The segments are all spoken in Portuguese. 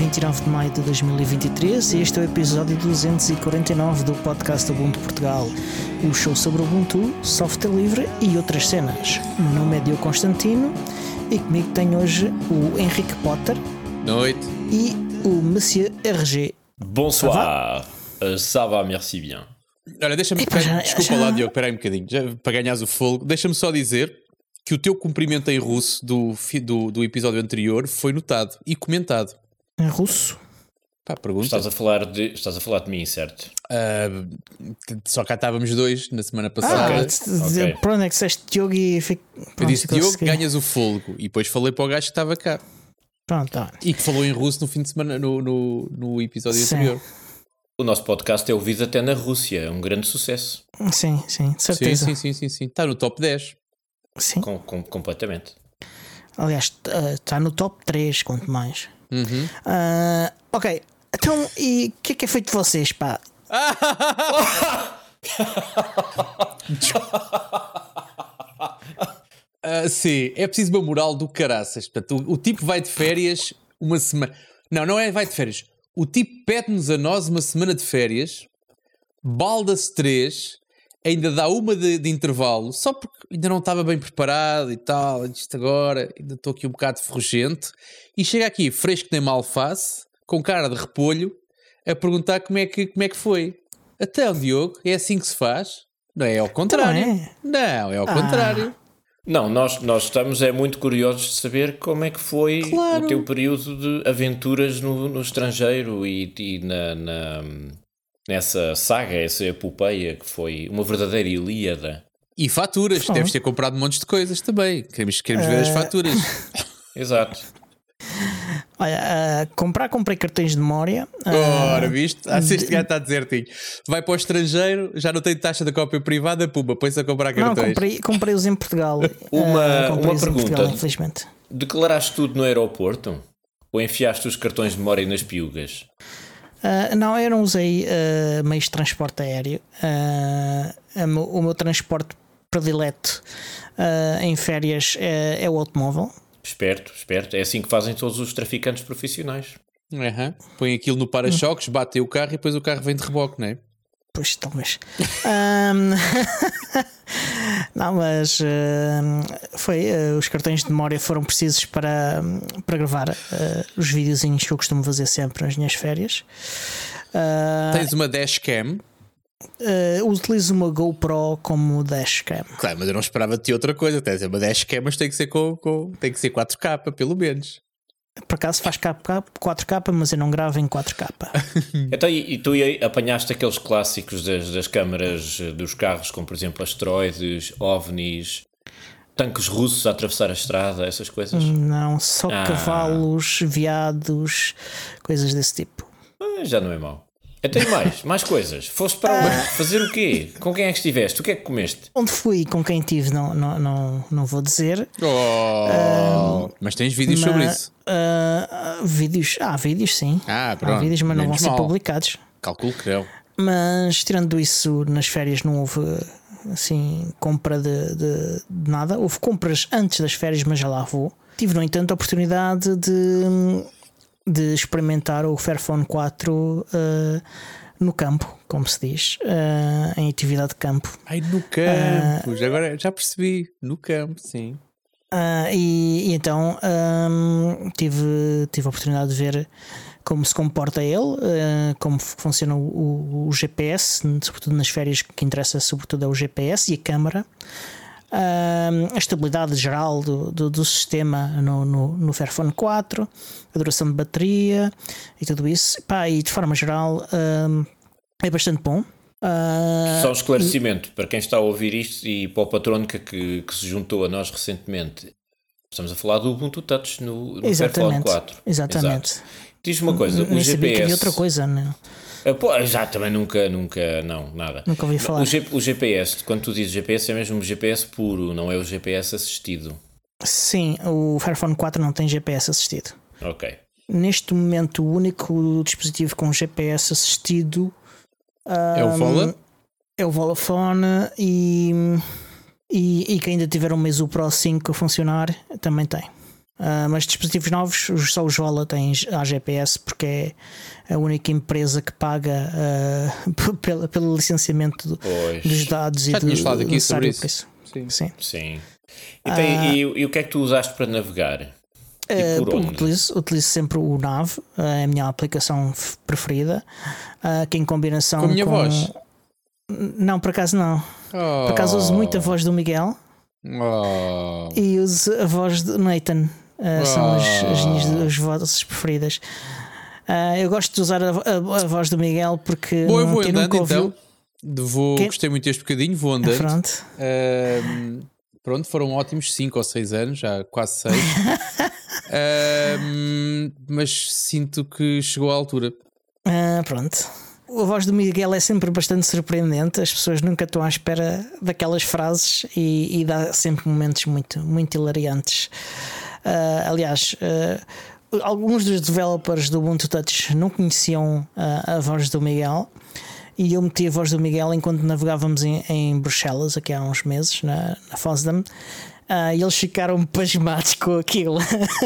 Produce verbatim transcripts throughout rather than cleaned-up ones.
vinte e nove de maio de dois mil e vinte e três e este é o episódio duzentos e quarenta e nove do podcast Ubuntu Portugal, o show sobre Ubuntu, software livre e outras cenas. O meu nome é Diogo Constantino e comigo tenho hoje o Henrique Potter. Noite. E o Monsieur R G. Bonsoir. Uh, ça va, merci bien. Olha, deixa-me... Epa, já- Desculpa já- lá, Diogo, espera aí um bocadinho, já, para ganhares o fogo. Deixa-me só dizer que o teu cumprimento em russo do, fi- do, do episódio anterior foi notado e comentado. Em russo? Pá, pergunta. Estás a falar de, estás a falar de mim, certo? Ah, só cá estávamos dois na semana Ah, passada. t- t- ok. pronto, é que disseste Diogo e fico... Eu pronto, disse, ficou a Diogo, seguir. ganhas o fogo. E depois falei para o gajo que estava cá. Pronto, tá. E que falou em russo no fim de semana, no, no, no episódio Sim. anterior. O nosso podcast é ouvido até na Rússia, é um grande sucesso. Sim, sim, de Sim, certeza. sim, sim, sim, sim. Está no top dez. Sim. Com, com- completamente. Aliás, está no top três, quanto mais. Uhum. Ah, ok, então, e o que é que é feito de vocês, pá? Ah, sim, é preciso uma moral do caraças. Portanto, o, o tipo vai de férias uma semana. Não, não é vai de férias. O tipo pede-nos a nós uma semana de férias, balda-se três, ainda dá uma de, de intervalo, só porque ainda não estava bem preparado e tal. Isto agora, ainda estou aqui um bocado ferrugento. E chega aqui fresco nem mal alface, com cara de repolho, a perguntar como é que, como é que foi. Até o Diogo, é assim que se faz? Não é ao contrário. Então é? Não, é ao Ah. contrário. Não, nós, nós estamos é muito curiosos de saber como é que foi Claro. o teu período de aventuras no, no estrangeiro e, e na, na- nessa saga, essa epopeia que foi uma verdadeira Ilíada. E faturas, Oh. deves ter comprado montes de coisas também. Queremos, queremos ver as faturas. Exato. Olha, ah, comprar, comprei cartões de memória. ah, Ora, viste? Ah, se este gajo está desertinho. Vai para o estrangeiro, já não tem taxa de cópia privada, pumba, põe-se a comprar não, cartões. comprei, comprei-os em Portugal. Uma- Ah, comprei-os uma em pergunta. Portugal, infelizmente. Declaraste tudo no aeroporto? Ou enfiaste os cartões de memória nas piugas? Ah, não, eu não usei ah, meios de transporte aéreo. Ah, a meu- o meu transporte predileto ah, em férias é, é o automóvel. Esperto, esperto. É assim que fazem todos os traficantes profissionais. Aham. Põe aquilo no para-choques, bate o carro e depois o carro vem de reboque, não é? Pois, talvez. Ahm, não, mas ahm, foi. ah, os cartões de memória foram precisos para, para gravar ah, os videozinhos que eu costumo fazer sempre nas minhas férias. Ah, Tens uma dashcam. ah, utilizo uma GoPro como dashcam. Claro, mas eu não esperava de ti outra coisa. Tens uma dashcam, mas tem que ser com, com tem que ser quatro K, pelo menos. Por acaso faz K- K- quatro K, mas eu não gravo em quatro K. Então, e, e tu aí apanhaste aqueles clássicos das, das câmaras eh, dos carros, como por exemplo asteroides, ovnis, tanques russos a atravessar a estrada, essas coisas? Não, só Ah. cavalos, veados, coisas desse tipo. Ah, já não é mau. Até mais, mais coisas. Foste para onde? Fazer o quê? Com quem é que estiveste? O que é que comeste? Onde fui e com quem tive, não, não, não, não vou dizer. Oh, mas tens vídeos sobre Mas, isso. ah, vídeos, há vídeos, sim. Ah, Há pronto. vídeos, mas não vão Menos ser mal. publicados. Calculo que não. Mas tirando isso, nas férias não houve assim compra de, de- de nada. Houve compras antes das férias, mas já lá vou. Tive, no entanto, a oportunidade de, de experimentar o Fairphone quatro ah, no campo, como se diz, ah, em atividade de campo. Ai, no campo. Já agora já percebi. No campo, sim. Ah, e, e então ahm, tive, tive a oportunidade de ver como se comporta ele, ah, como f- funciona o, o- o G P S, sobretudo nas férias, que interessa sobretudo é o G P S e a câmara, Ahm, a estabilidade geral do, do, do sistema no, no, no Fairphone quatro, a duração de bateria e tudo isso. Pá, e de forma geral ahm, é bastante bom. Ah, Só um esclarecimento para quem está a ouvir isto e para o Patrónica que, que se juntou a nós recentemente. Estamos a falar do Ubuntu Touch no, no Fairphone exatamente, quatro. exatamente. Exato. Diz uma coisa, Nem o sabia que G P S... havia outra coisa, não. Ah, pô, já também nunca, nunca, não, nada. Nunca ouvi falar. O, G, o G P S, quando tu dizes G P S, é mesmo o G P S puro, não é o G P S assistido. Sim, o Fairphone quatro não tem G P S assistido. Ok. Neste momento, o único dispositivo com G P S assistido É o Vola? é o Volafone e, e, e quem ainda tiver um Meizu Pro cinco a funcionar também tem. Uh, mas dispositivos novos, só o Jola tem a G P S porque é a única empresa que paga uh, pelo, pelo licenciamento do, dos dados. Já e tinhas do, falado aqui sobre isso. isso. Sim. Sim. Sim. E, tem, uh, e, e o que é que tu usaste para navegar? Uh, por onde? Utilizo, utilizo sempre o Nav, é a minha aplicação preferida, uh, que em combinação com a minha com... voz? Não, por acaso não. Oh. Por acaso uso muito a voz do Miguel oh. e uso a voz do Nathan. Uh, oh. São as, as minhas as vozes preferidas. Uh, eu gosto de usar a, a, a voz do Miguel porque Bom, eu vou quem andando nunca ouviu, então. Vou, quem... Gostei muito deste bocadinho, vou andando. Pronto. Uh, pronto, foram ótimos cinco ou seis anos, já quase seis. uh, mas sinto que chegou à altura. Uh, pronto. A voz do Miguel é sempre bastante surpreendente. As pessoas nunca estão à espera daquelas frases e, e dá sempre momentos muito, muito hilariantes. Uh, aliás, uh, alguns dos developers do Ubuntu Touch não conheciam uh, a voz do Miguel e eu meti a voz do Miguel enquanto navegávamos em, em Bruxelas aqui há uns meses na, na FOSDEM, uh, e eles ficaram pasmados com aquilo.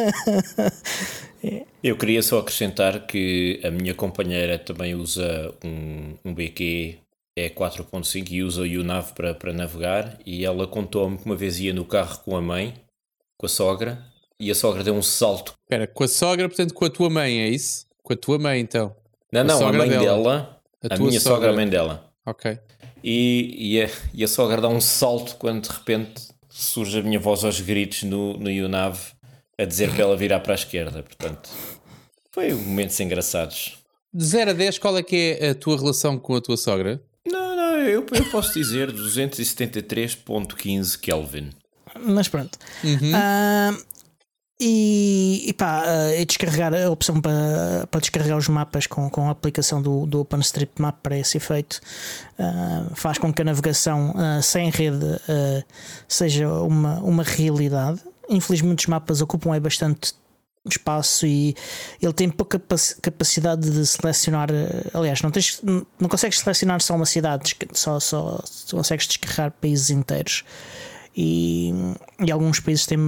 Eu queria só acrescentar que a minha companheira também usa um, um B Q E quatro ponto cinco e usa o YouNav para, para navegar, e ela contou-me que uma vez ia no carro com a mãe, com a sogra, e a sogra deu um salto. Espera, com a sogra, portanto com a tua mãe, é isso? Com a tua mãe então? Não, não, a, a mãe dela, dela a, a minha sogra, sogra, a mãe dela. Ok. E, e, a, e a sogra dá um salto quando de repente surge a minha voz aos gritos no, no YouNav a dizer para ela virar para a esquerda. Portanto, foi momentos engraçados. De zero a dez, qual é que é a tua relação com a tua sogra? Não, não, eu, eu posso dizer duzentos e setenta e três ponto quinze Kelvin. Mas pronto. Uhum. Uh, e, e pá, uh, e descarregar a opção para, para descarregar os mapas com, com a aplicação do, do OpenStreetMap para esse efeito uh, faz com que a navegação uh, sem rede uh, seja uma, uma realidade. Infelizmente os mapas ocupam aí bastante espaço e ele tem pouca capacidade de selecionar. Aliás, não, tens, não consegues selecionar só uma cidade, só, só consegues descarregar países inteiros, e, e alguns países têm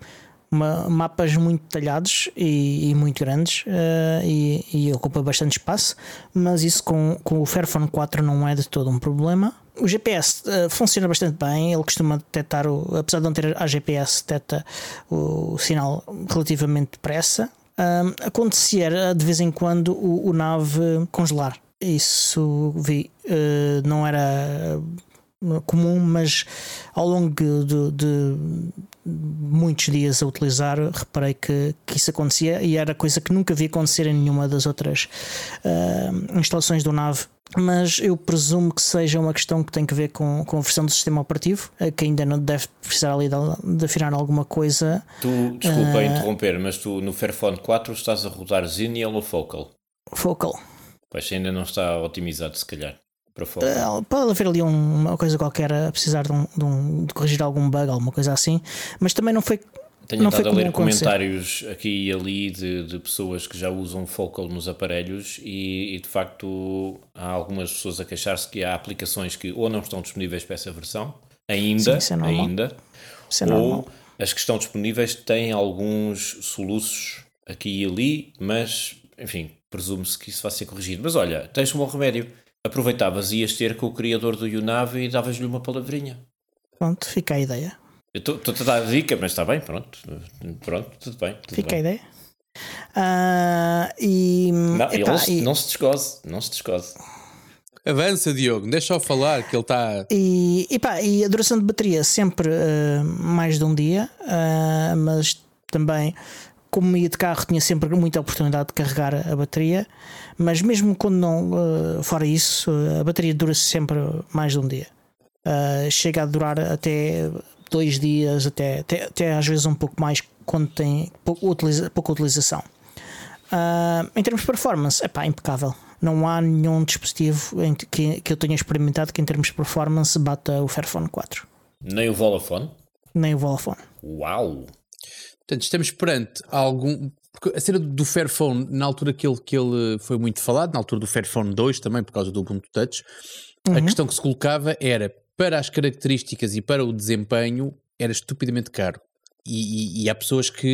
uma, mapas muito detalhados e, e muito grandes, uh, e, e ocupa bastante espaço, mas isso com, com o Fairphone quatro não é de todo um problema. O G P S uh, funciona bastante bem, ele costuma detectar, o, apesar de não ter a G P S, detecta o, o sinal relativamente depressa. Um, acontecer de vez em quando o, o Nav congelar, isso vi, uh, não era comum, mas ao longo de, de muitos dias a utilizar reparei que, que isso acontecia, e era coisa que nunca vi acontecer em nenhuma das outras uh, instalações do Nav. Mas eu presumo que seja uma questão que tem que ver com, com a versão do sistema operativo, que ainda não deve precisar ali de, de afinar alguma coisa. Tu, desculpa uh, interromper, mas tu no Fairphone quatro estás a rodar Xenial ou Focal? Focal. Pois ainda não está otimizado, se calhar, para Focal. Uh, pode haver ali um, uma coisa qualquer a precisar de, um, de, um, de corrigir algum bug, alguma coisa assim, mas também não foi. Tenho não estado foi a ler acontecer. comentários aqui e ali de, de pessoas que já usam Focal nos aparelhos, e, e de facto há algumas pessoas a queixar-se que há aplicações que ou não estão disponíveis para essa versão ainda, Sim, é ainda é ou as que estão disponíveis têm alguns soluços aqui e ali, mas enfim, presume-se que isso vai ser corrigido. Mas olha, tens um bom remédio, aproveitavas e ias ter com o criador do YouNav e davas-lhe uma palavrinha. Pronto, fica a ideia. Eu estou a dar a dica, mas está bem, pronto. Pronto, tudo bem. Tudo Fica bem. a ideia. Uh, e, não, epá, ele e, não se descose, não se descose. Avança, Diogo, deixa-o falar que ele está. E, epá, e a duração de bateria sempre uh, mais de um dia, uh, mas também, como ia de carro, tinha sempre muita oportunidade de carregar a bateria. Mas mesmo quando não, uh, fora isso, a bateria dura sempre mais de um dia. Uh, chega a durar até dois dias, até, até, até às vezes um pouco mais quando tem pouco utiliza, pouca utilização. Uh, em termos de performance, é pá, impecável. Não há nenhum dispositivo em que, que eu tenha experimentado que em termos de performance bata o Fairphone quatro. Nem o Volafone? Nem o Volafone. Uau! Portanto, estamos perante algum... Porque a cena do Fairphone, na altura que ele, que ele foi muito falado, na altura do Fairphone dois também, por causa do Ubuntu Touch, uhum. A questão que se colocava era, para as características e para o desempenho, era estupidamente caro. E, e, e há pessoas que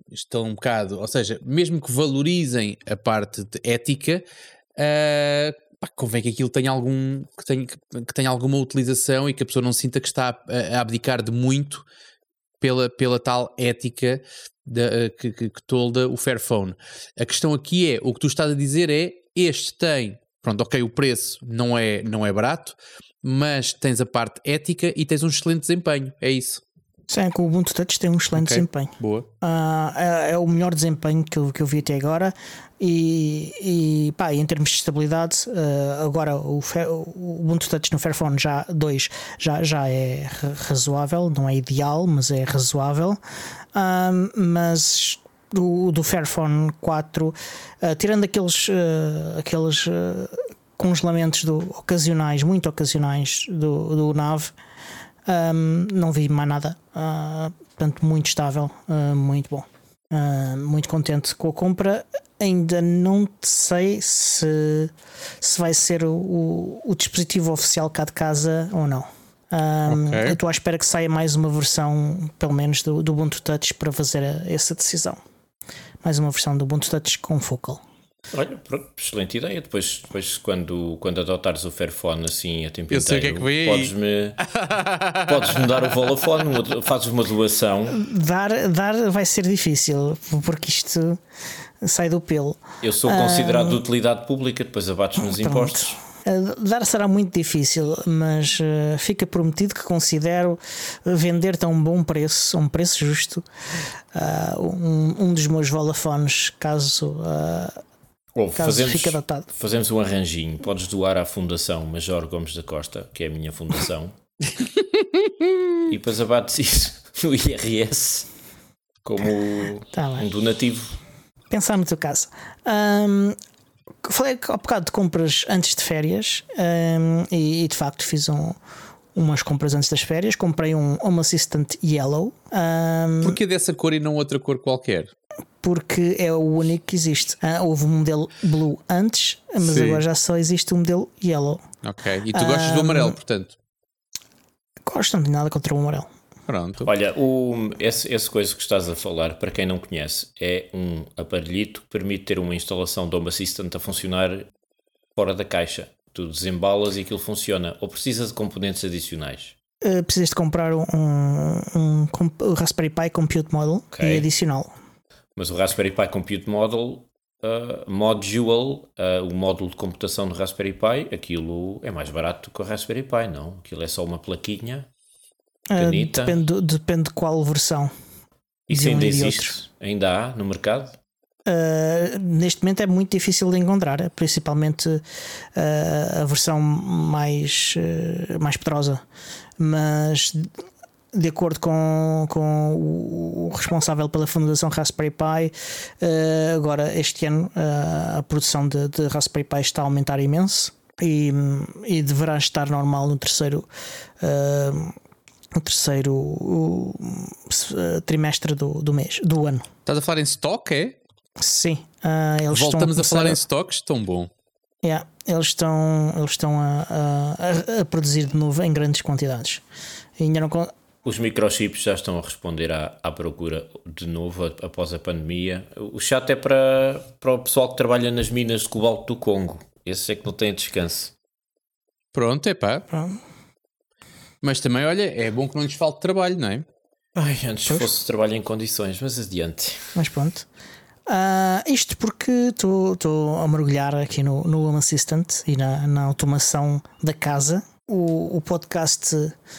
estão um bocado, ou seja, mesmo que valorizem a parte de ética, uh, pá, convém que aquilo tenha, algum, que, tenha, que tenha alguma utilização e que a pessoa não sinta que está a, a abdicar de muito pela, pela tal ética de, que, que, que tolda o Fairphone. A questão aqui é, o que tu estás a dizer é, este tem, pronto, ok, o preço não é, não é barato, mas tens a parte ética e tens um excelente desempenho, é isso? Sim, com o Ubuntu Touch tem um excelente okay, desempenho. Boa. Uh, é, é o melhor desempenho que eu, que eu vi até agora. E, e pá, em termos de estabilidade, uh, agora o, o Ubuntu Touch no Fairphone já dois já, já é razoável, não é ideal, mas é razoável. Um, mas do, do Fairphone quatro, uh, tirando aqueles, uh, aqueles uh, congelamentos do, ocasionais, muito ocasionais do, do Nav, um, não vi mais nada. Uh, portanto, muito estável, uh, muito bom. Uh, muito contente com a compra. Ainda não sei se, se vai ser o, o, o dispositivo oficial cá de casa ou não. Um, okay. Eu estou à espera que saia mais uma versão, pelo menos, do, do Ubuntu Touch para fazer a, essa decisão. Mais uma versão do Ubuntu Touch com Focal. Olha, pronto, excelente ideia. Depois, depois quando, quando adotares o Fairphone assim a tempo eu sei inteiro, que é que podes-me podes-me dar o Vodafone, fazes uma doação. Dar, dar vai ser difícil, porque isto sai do pelo. Eu sou considerado uh, de utilidade pública, depois abates nos pronto. impostos. Dar será muito difícil, mas uh, fica prometido que considero vender-te a um bom preço, um preço justo, uh, um, um dos meus Vodafones, caso, uh, Ou caso fazemos, fique adotado. Fazemos um arranjinho, podes doar à Fundação Major Gomes da Costa, que é a minha fundação, e depois abates isso no I R S como tá um donativo. Pensar no teu caso. Um, falei há bocado de compras antes de férias, um, e, e de facto fiz um, umas compras antes das férias. Comprei um Home Assistant Yellow. Um, Porquê dessa cor e não outra cor qualquer? Porque é o único que existe. Ah, houve um modelo Blue antes, mas Sim. agora já só existe um modelo Yellow. Ok, e tu gostas um, do amarelo, portanto? Gosto, não tenho nada contra o amarelo. Pronto. Olha, o, esse, esse coisa que estás a falar, para quem não conhece, é um aparelhito que permite ter uma instalação de Home Assistant a funcionar fora da caixa. Tu desembalas e aquilo funciona. Ou precisas de componentes adicionais? Uh, precisas de comprar um, um, um Raspberry Pi Compute Model okay. e adicional. Mas o Raspberry Pi Compute Model, uh, Module, uh, o módulo de computação do Raspberry Pi, aquilo é mais barato que o Raspberry Pi, não? Aquilo é só uma plaquinha. Uh, depende, depende de qual versão. Isso um ainda existe? Ainda há no mercado? Uh, neste momento é muito difícil de encontrar, principalmente uh, a versão mais, uh, mais poderosa. Mas de acordo com, com o responsável pela fundação Raspberry Pi, uh, agora este ano uh, a produção de, de Raspberry Pi está a aumentar imenso e, e deverá estar normal no terceiro uh, o terceiro o, o, trimestre do, do mês, do ano. Estás a falar em stock, é? Sim. Uh, eles Voltamos estão a, a falar a... em stocks, tão bom. Yeah, eles estão, eles estão a, a, a produzir de novo em grandes quantidades. E ainda não... Os microchips já estão a responder à, à procura de novo após a pandemia. O chato é para, para o pessoal que trabalha nas minas de cobalto do Congo. Esse é que não tem descanso. Pronto, é pá. Pronto. Mas também, olha, é bom que não lhes falte trabalho, não é? Ai, antes pois. fosse trabalho em condições, mas adiante. Mas pronto. Uh, isto porque estou a mergulhar aqui no, no Home Assistant e na, na automação da casa. O, o podcast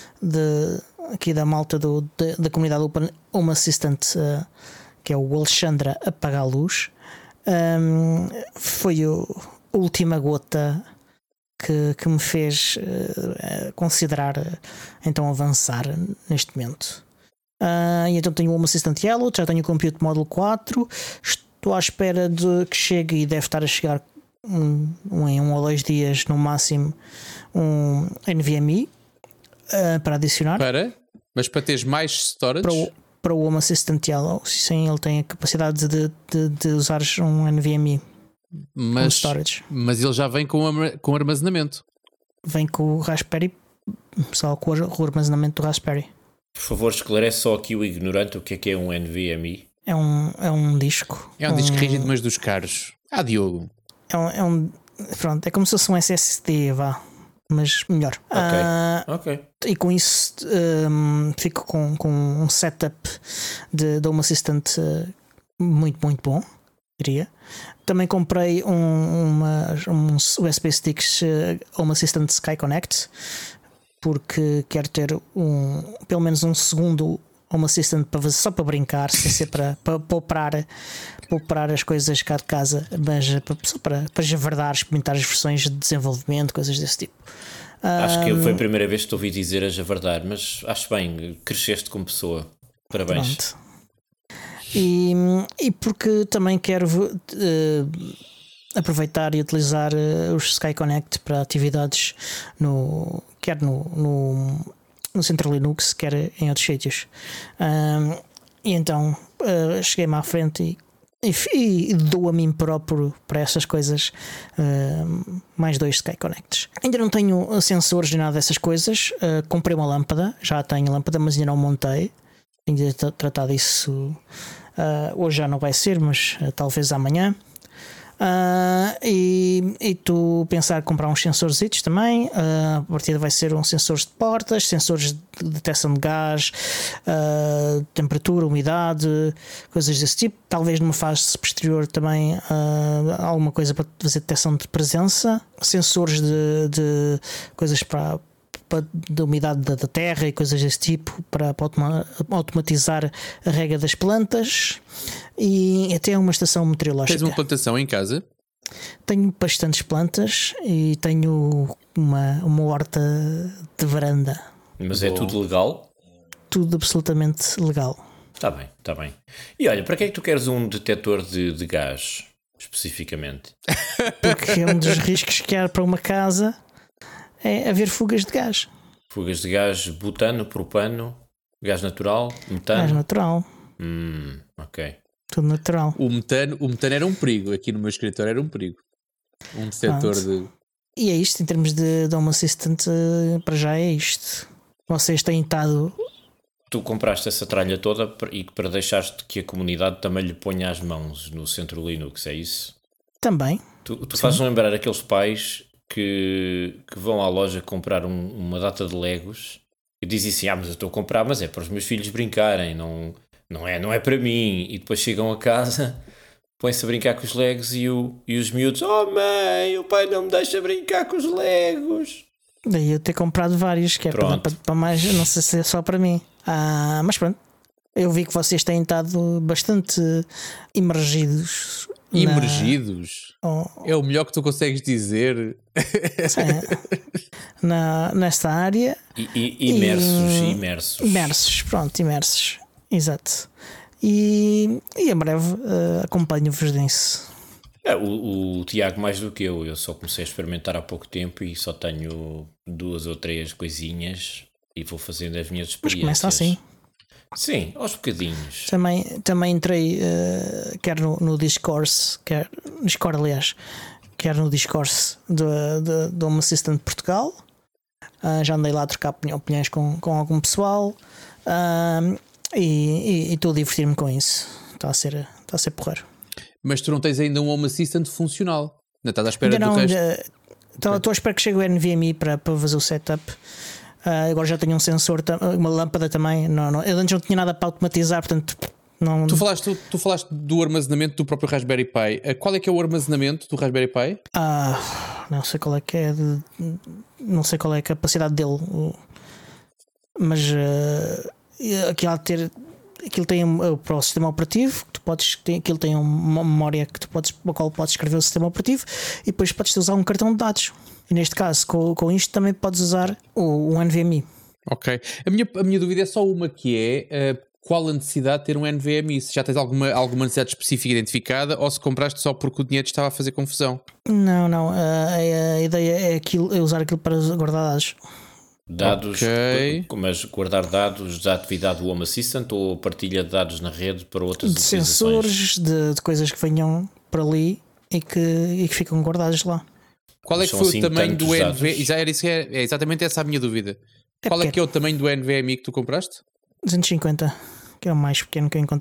de, aqui da malta do, de, da comunidade Open Home Assistant, uh, que é o Alexandra Apaga a Luz, um, foi o, a última gota que, que me fez uh, considerar uh, então avançar neste momento. Uh, e então tenho o Home Assistant Yellow, já tenho o Compute Model quatro, estou à espera de que chegue e deve estar a chegar um, um, em um ou dois dias no máximo um N V M e uh, para adicionar. Para? Mas para teres mais storage? Para o, para o Home Assistant Yellow, sim, ele tem a capacidade de, de, de usar um N V M e mas, storage. Mas ele já vem com, com armazenamento? Vem com o Raspberry, só com o armazenamento do Raspberry. Por favor, esclarece só aqui o ignorante o que é que é um N V M e. É um, é um disco. É um, um disco rígido, mas dos caros. Ah, Diogo. É um, é um. Pronto, é como se fosse um S S D, vá. Mas melhor. Ok. Uh, ok. E com isso um, fico com, com um setup de, de Home Assistant uh, muito, muito bom, diria. Também comprei um, uma, uns U S B sticks uh, Home Assistant Sky Connect, porque quero ter um, pelo menos um segundo Home Assistant para, só para brincar, sem ser para, para poupar, poupar as coisas cá de casa, mas só para, para javardar, experimentar as versões de desenvolvimento, coisas desse tipo. Acho que foi a primeira vez que te ouvi dizer a javardar, mas acho bem, cresceste como pessoa. Parabéns. Pronto. E, e porque também quero uh, aproveitar e utilizar uh, os Sky Connect para atividades no, quer no, no, no Centro Linux, quer em outros sítios. Um, e então uh, cheguei-me à frente e E, e dou a mim próprio para essas coisas uh, mais dois Sky Connects. Ainda não tenho sensores nem nada dessas coisas. Uh, comprei uma lâmpada, já tenho lâmpada, mas ainda não montei. Ainda de tratar disso uh, hoje já não vai ser, mas uh, talvez amanhã. Uh, e e tu pensar em comprar uns sensores também. Uh, a partida vai ser um sensores de portas, sensores de detecção de gás, uh, temperatura, umidade, coisas desse tipo. Talvez numa fase posterior também uh, alguma coisa para fazer detecção de presença, sensores de, de coisas para, para de umidade da, da terra e coisas desse tipo para, para automa, automatizar a rega das plantas. E até uma estação meteorológica. Tens uma plantação em casa? Tenho bastantes plantas e tenho uma, uma horta de varanda. Mas Bom. É tudo legal? Tudo absolutamente legal. Está bem, está bem. E olha, para que é que tu queres um detector de, de gás, especificamente? Porque um dos riscos que há para uma casa é haver fugas de gás. Fugas de gás butano, propano, gás natural, metano? Gás natural. Hum, ok. Tudo natural. O metano, o metano era um perigo. Aqui no meu escritório era um perigo. Um detector de. E é isto, em termos de, de Home Assistant, para já é isto. Vocês têm estado. Tu compraste essa tralha toda e para deixaste que a comunidade também lhe ponha as mãos no Centro Linux, é isso? Também. Tu, tu fazes lembrar aqueles pais que, que vão à loja comprar um, uma data de Legos e dizem assim: ah, mas eu estou a comprar, mas é para os meus filhos brincarem, não, não, é, não é para mim. E depois chegam a casa, põem-se a brincar com os Legos e, o, e os miúdos: oh mãe, o pai não me deixa brincar com os Legos. Daí eu ter comprado vários, que é para, para, para mais, não sei se é só para mim. Ah, mas pronto, eu vi que vocês têm estado bastante imergidos. Imergidos? Na... Oh, é o melhor que tu consegues dizer. É, na, nesta área. I, i, imersos, e, imersos. Imersos, pronto, imersos. Exato. E, e em breve uh, acompanho-vos nisso. É, o, o Tiago mais do que eu, eu só comecei a experimentar há pouco tempo e só tenho duas ou três coisinhas e vou fazendo as minhas experiências. Mas começa assim. Sim, aos bocadinhos. Também, também entrei, uh, quer no, no Discourse, quer no Discord, aliás, quer no Discourse do, do, do Home Assistant Portugal. Uh, já andei lá a trocar opiniões com, com algum pessoal uh, e estou a divertir-me com isso. Está a ser, está a ser porreiro. Mas tu não tens ainda um Home Assistant funcional. Não estás à espera ainda do não, resto? Estou okay. à espera que chegue o N V M e para, para fazer o setup. Uh, agora já tenho um sensor, uma lâmpada também. Não, não, eu antes não tinha nada para automatizar, portanto não. Tu falaste, tu, tu falaste do armazenamento do próprio Raspberry Pi. Qual é que é o armazenamento do Raspberry Pi? Ah, não sei qual é que é, de, não sei qual é a capacidade dele, mas uh, aquilo há de ter. Aquilo tem um, para o sistema operativo, que tu podes, tem, aquilo tem uma memória que tu podes, para a qual podes escrever o sistema operativo e depois podes usar um cartão de dados. E neste caso, com, com isto também podes usar o, o N V M I. Ok. A minha, a minha dúvida é só uma, que é uh, qual a necessidade de ter um N V M I? Se já tens alguma, alguma necessidade específica identificada ou se compraste só porque o dinheiro estava a fazer confusão? Não, não. A, a ideia é, aquilo, é usar aquilo para guardar dados. Dados, okay. Mas guardar dados da atividade do Home Assistant ou partilha de dados na rede para outras de sensores, de, de coisas que venham para ali e que, e que ficam guardados lá. Qual é que foi assim o tamanho do N V M I? Era isso, é, é exatamente essa a minha dúvida. É Qual pequeno. É que é o tamanho do N V M I que tu compraste? duzentos e cinquenta, que é o mais pequeno que eu encontrei.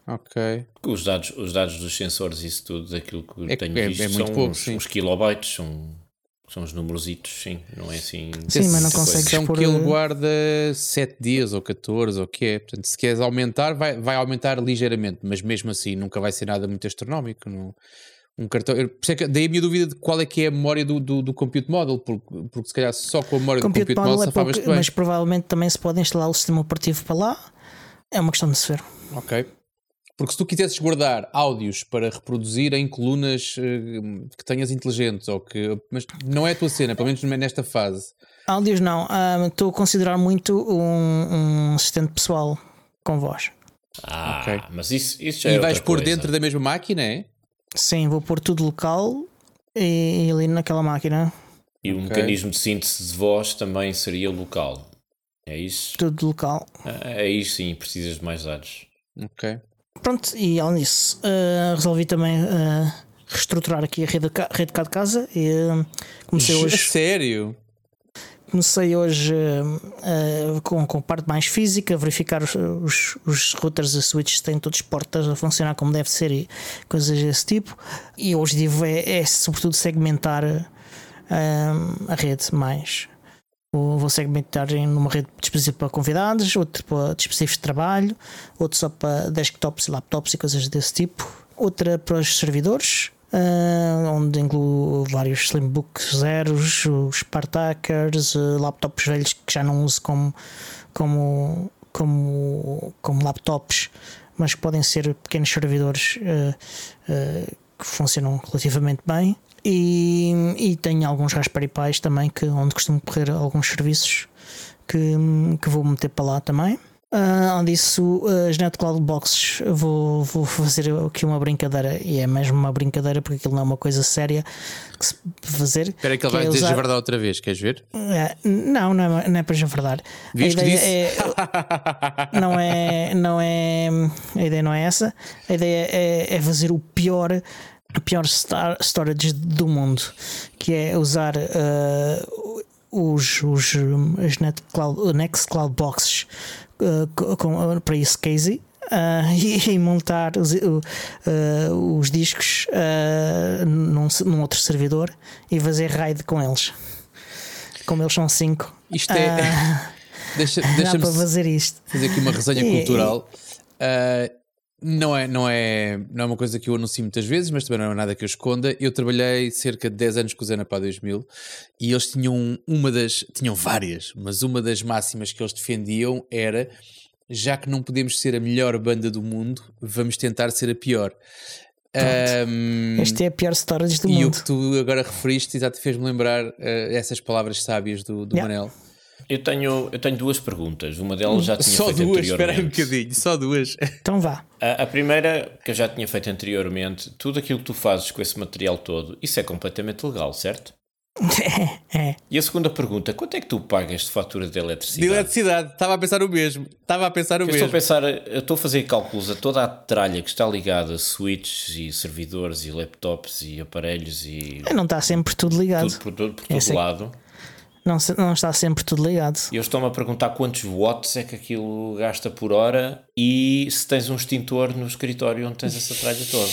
Ok. Os dados, os dados dos sensores e isso tudo, daquilo que É, tenho é, visto, é muito são pouco, uns, sim. uns kilobytes, são, são uns numerositos, sim, não é assim. Sim, mas não muita consegues coisa. São pôr- que ele guarda sete dias ou catorze ou o que é. Portanto, se queres aumentar, vai, vai aumentar ligeiramente, mas mesmo assim nunca vai ser nada muito astronómico. Não. Um cartão. Eu, por isso é que daí a minha dúvida de qual é que é a memória do, do, do Compute Model, porque, porque se calhar só com a memória Compute do Compute Model Model é safavas-te pouco, bem. mas provavelmente também se pode instalar o sistema operativo para lá. É uma questão de se ver. Ok. Porque se tu quisesses guardar áudios para reproduzir em colunas uh, que tenhas inteligentes, ou que, mas não é a tua cena, pelo menos nesta fase. Áudios não. Ah, estou a considerar muito um, um assistente pessoal com voz. Ah, Ok. mas isso, isso já é E vais outra pôr coisa. dentro da mesma máquina, é? Sim, vou pôr tudo local e, e ali naquela máquina. E o Ok. mecanismo de síntese de voz também seria local. É isso? Tudo local. É é isso, sim, precisas de mais dados. Ok. Pronto, e além disso, ah, resolvi também ah, reestruturar aqui a rede, ca- rede cá de casa. E ah, comecei A hoje. sério? Comecei hoje uh, uh, com, com a parte mais física, verificar os, os, os routers e switches têm todos portas a funcionar como deve ser e coisas desse tipo. E o objetivo é, é sobretudo segmentar uh, a rede mais. Vou, vou segmentar em uma rede disponível para convidados, outro para dispositivos de trabalho, outro só para desktops e laptops e coisas desse tipo, outra para os servidores. Uh, onde incluo vários Slimbook zeros, os Spartakers, uh, laptops velhos que já não uso como, como, como, como laptops, mas que podem ser pequenos servidores uh, uh, que funcionam relativamente bem. E, e tenho alguns Raspberry Pis também, que, onde costumo correr alguns serviços que, que vou meter para lá também. Uh, além disso, as NetCloud Boxes vou, vou fazer aqui uma brincadeira, e é mesmo uma brincadeira porque aquilo não é uma coisa séria que se fazer. Espera que ele que vai é dizer usar... verdade outra vez, queres ver? É, não, não é, não é para javardar. Viste a ideia disse? é, não é, não é, a ideia não é essa. A ideia é, é fazer o pior, a pior star, storage do mundo, que é usar uh, os, os as NetCloud, Nextcloud Boxes Uh, com, uh, para esse case uh, e, e montar os, uh, uh, os discos uh, num, num outro servidor e fazer raid com eles. Como eles são cinco, Isto é. uh, Deixa, dá deixa-me para fazer isto. fazer aqui uma resenha E- cultural. Uh, não, é, não, é, não é uma coisa que eu anuncio muitas vezes, mas também não é nada que eu esconda. Eu trabalhei cerca de dez anos com o Zenapá dois mil e eles tinham uma das, tinham várias, mas uma das máximas que eles defendiam era: já que não podemos ser a melhor banda do mundo, vamos tentar ser a pior. Um, Este é a pior storage do e o mundo. que tu agora referiste, exato, fez-me lembrar uh, essas palavras sábias do, do Yeah. Manel. Eu tenho, eu tenho duas perguntas. Uma delas já tinha Só feito duas, anteriormente. espera aí um bocadinho, só duas. Então vá. A, a primeira, que eu já tinha feito anteriormente, tudo aquilo que tu fazes com esse material todo, isso é completamente legal, certo? É, é. E a segunda pergunta, quanto é que tu pagas de fatura de De eletricidade? eletricidade, estava a pensar o mesmo. Estava a pensar o Eu mesmo. estou a pensar, eu estou a fazer cálculos a toda a tralha que está ligada a switches e servidores e laptops e aparelhos e Não está sempre tudo ligado. tudo por todo, por todo Esse é- lado. Não, se- não está sempre tudo ligado. E eu estou-me a perguntar quantos watts é que aquilo gasta por hora e se tens um extintor no escritório onde tens essa tralha toda.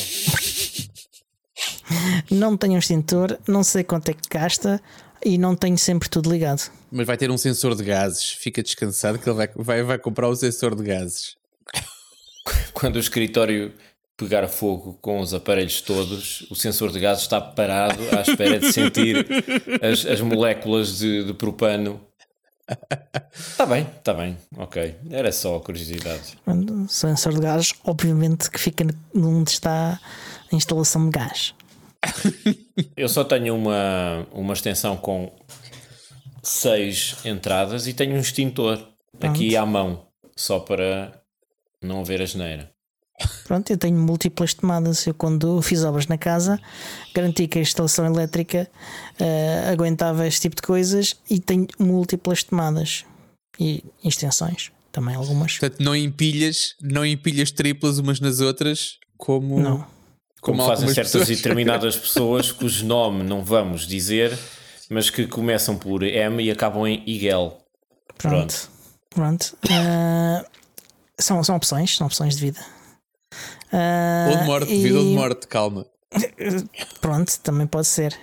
Não tenho um extintor, não sei quanto é que gasta e não tenho sempre tudo ligado. Mas vai ter um sensor de gases. Fica descansado que ele vai, vai, vai comprar o sensor de gases. Quando o escritório pegar fogo com os aparelhos todos, o sensor de gases está parado à espera de sentir as, as moléculas de, de propano. Está bem, está bem, ok. Era só a curiosidade. O sensor de gás, obviamente, que fica onde está a instalação de gás. Eu só tenho uma, uma extensão com seis entradas e tenho um extintor aqui à mão, só para não haver asneira. Pronto, eu tenho múltiplas tomadas. Eu, quando fiz obras na casa, garanti que a instalação elétrica uh, aguentava este tipo de coisas e tenho múltiplas tomadas e extensões, também algumas. Portanto, não empilhas, não empilhas triplas umas nas outras, como, Não. Como, como fazem algumas certas pessoas. e determinadas pessoas cujo nome não vamos dizer, mas que começam por M e acabam em Igel. Pronto. Pronto. Uh, são, são opções, são opções de vida. Uh, ou de morte, e... vida ou de morte, calma. Pronto, também pode ser.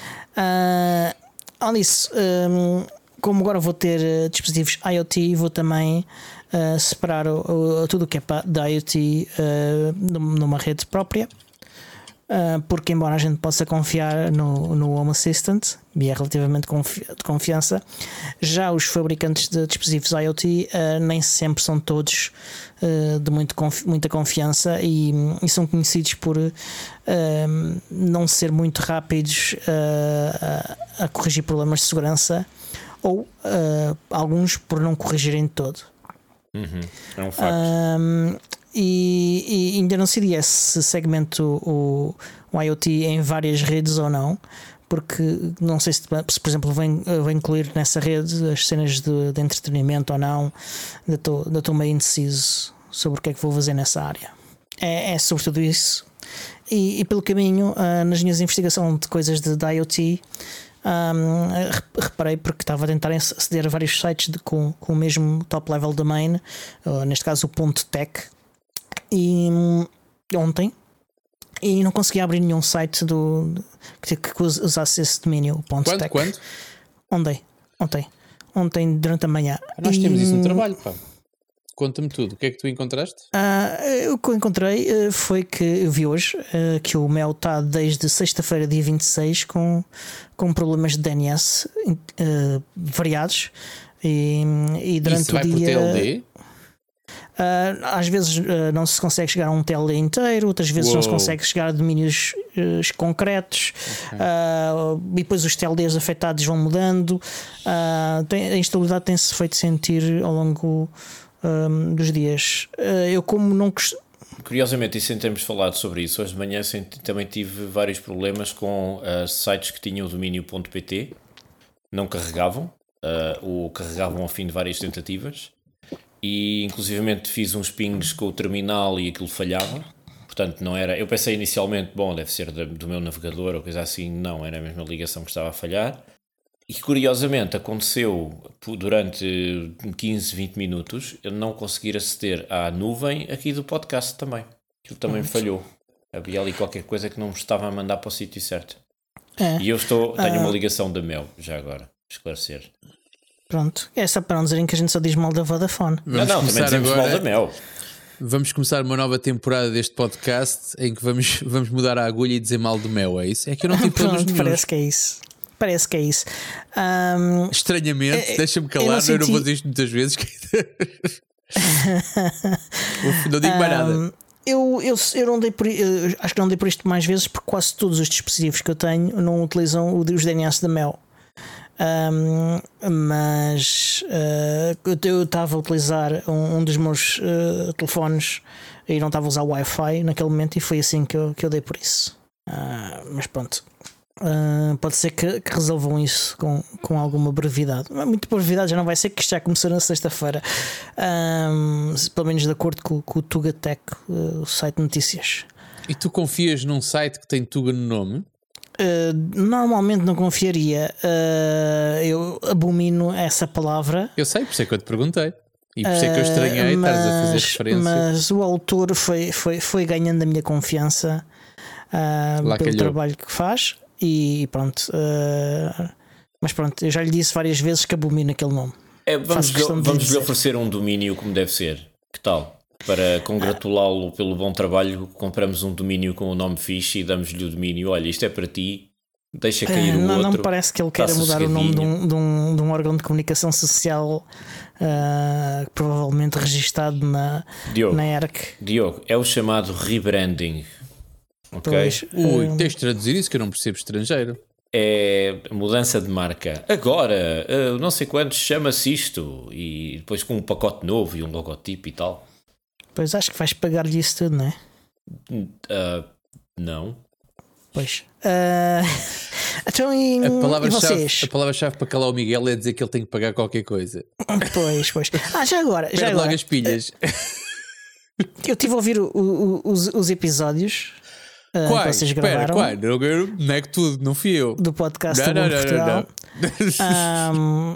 Uh, além disso, um, como agora vou ter uh, dispositivos IoT, vou também uh, separar o, o, tudo o que é da IoT uh, numa rede própria. Uh, porque embora a gente possa confiar no, no Home Assistant e é relativamente confi- de confiança, já os fabricantes de dispositivos IoT uh, nem sempre são todos uh, de muito confi- muita confiança e, e são conhecidos por uh, não ser muito rápidos uh, a, a corrigir problemas de segurança ou uh, alguns por não corrigirem de todo. Uhum. É um facto. Um, E, e ainda não decidi se segmento o, o IoT em várias redes ou não, porque não sei se, se por exemplo, vou, vou incluir nessa rede as cenas de, de entretenimento ou não. Ainda estou meio indeciso sobre o que é que vou fazer nessa área. É, é sobretudo isso. E, e pelo caminho, uh, nas minhas investigações de coisas de, de IoT, um, reparei porque estava a tentar aceder a vários sites de, com, com o mesmo top level domain, uh, neste caso o ponto .tech. E ontem e não consegui abrir nenhum site do, que, que usasse esse domínio. Quando? Tech. Quando? Ontem, ontem, ontem durante a manhã. Nós e, temos isso no trabalho, pá. Conta-me tudo. O que é que tu encontraste? Uh, o que eu encontrei uh, foi que eu vi hoje uh, que o Mel está desde sexta-feira, dia vinte e seis, com, com problemas de D N S uh, variados. E, e durante isso vai o dia. por T L D? Uh, às vezes uh, não se consegue chegar a um T L D inteiro, outras vezes Uou. não se consegue chegar a domínios uh, concretos, okay. uh, e depois os T L Ds afetados vão mudando. Uh, tem, a instabilidade tem-se feito sentir ao longo um, dos dias. Uh, eu, como não cost... Curiosamente, e sem termos falado sobre isso, hoje de manhã também tive vários problemas com uh, sites que tinham o domínio .pt, não carregavam, uh, ou carregavam ao fim de várias tentativas. E inclusivamente fiz uns pings com o terminal e aquilo falhava. Portanto, não era. Eu pensei inicialmente, bom, deve ser do meu navegador ou coisa assim. Não, era a mesma ligação que estava a falhar. E curiosamente aconteceu durante quinze, vinte minutos eu não conseguir aceder à nuvem aqui do podcast também. Aquilo também uhum. falhou. Havia ali qualquer coisa que não me estava a mandar para o sítio certo. É. E eu estou, tenho uh... uma ligação da Mel, já agora, esclarecer. Pronto, é só para não dizerem que a gente só diz mal da Vodafone. Vamos não, não, também dizemos agora, mal da Mel. Vamos começar uma nova temporada deste podcast em que vamos, vamos mudar a agulha e dizer mal do Mel, é isso? É que eu não tive problemas nenhum. Parece que é isso. Parece que é isso. Um, Estranhamente, é, deixa-me calar, eu não, senti... eu não vou dizer isto muitas vezes. Não digo mais nada. Um, Eu, eu, eu não dei por, eu acho que não dei por isto mais vezes, porque quase todos os dispositivos que eu tenho não utilizam os D N S da Mel. Um, mas uh, eu estava a utilizar um, um dos meus uh, telefones e não estava a usar o Wi-Fi naquele momento, e foi assim que eu, que eu dei por isso. Uh, mas pronto, uh, pode ser que, que resolvam isso com, com alguma brevidade. Muito brevidade já não vai ser, que isto já começou na sexta-feira, um, pelo menos de acordo com, com o Tuga Tech, uh, o site de notícias. E tu confias num site que tem Tuga no nome? Uh, normalmente não confiaria. Uh, eu abomino essa palavra. Eu sei, por isso é que eu te perguntei. E por isso é que eu estranhei uh, mas, estares a fazer referência. Mas o autor foi, foi, foi ganhando a minha confiança uh, pelo calhou. trabalho que faz. E pronto. Uh, mas pronto, eu já lhe disse várias vezes que abomino aquele nome. É, vamos vamos lhe oferecer um domínio como deve ser. Que tal? Para congratulá-lo pelo bom trabalho, compramos um domínio com o nome fixe e damos-lhe o domínio. Olha, isto é para ti, deixa cair uh, não, o outro. Não parece que ele queira mudar o nome de um, de, um, de um órgão de comunicação social uh, provavelmente registado na, Diogo, na E R C. Diogo, é o chamado rebranding. Ok? Pois, Ui, uh, tens de traduzir isso que eu não percebo estrangeiro. É mudança de marca. Agora, uh, não sei quantos chama-se isto. E depois com um pacote novo e um logotipo e tal. Pois acho que vais pagar-lhe isso tudo, não é? Uh, não. Pois. Uh, então, e, a palavra-chave, e vocês? A palavra-chave para calar o Miguel é dizer que ele tem que pagar qualquer coisa. Pois, pois. Ah, já agora. Já Perde agora. logo as pilhas. Eu estive a ouvir o, o, os, os episódios uh, quais? que vocês Espera, gravaram. quais? Não, eu nego tudo, não fui eu. Do podcast não, do não, Bom não, Portugal. Não, não. Um,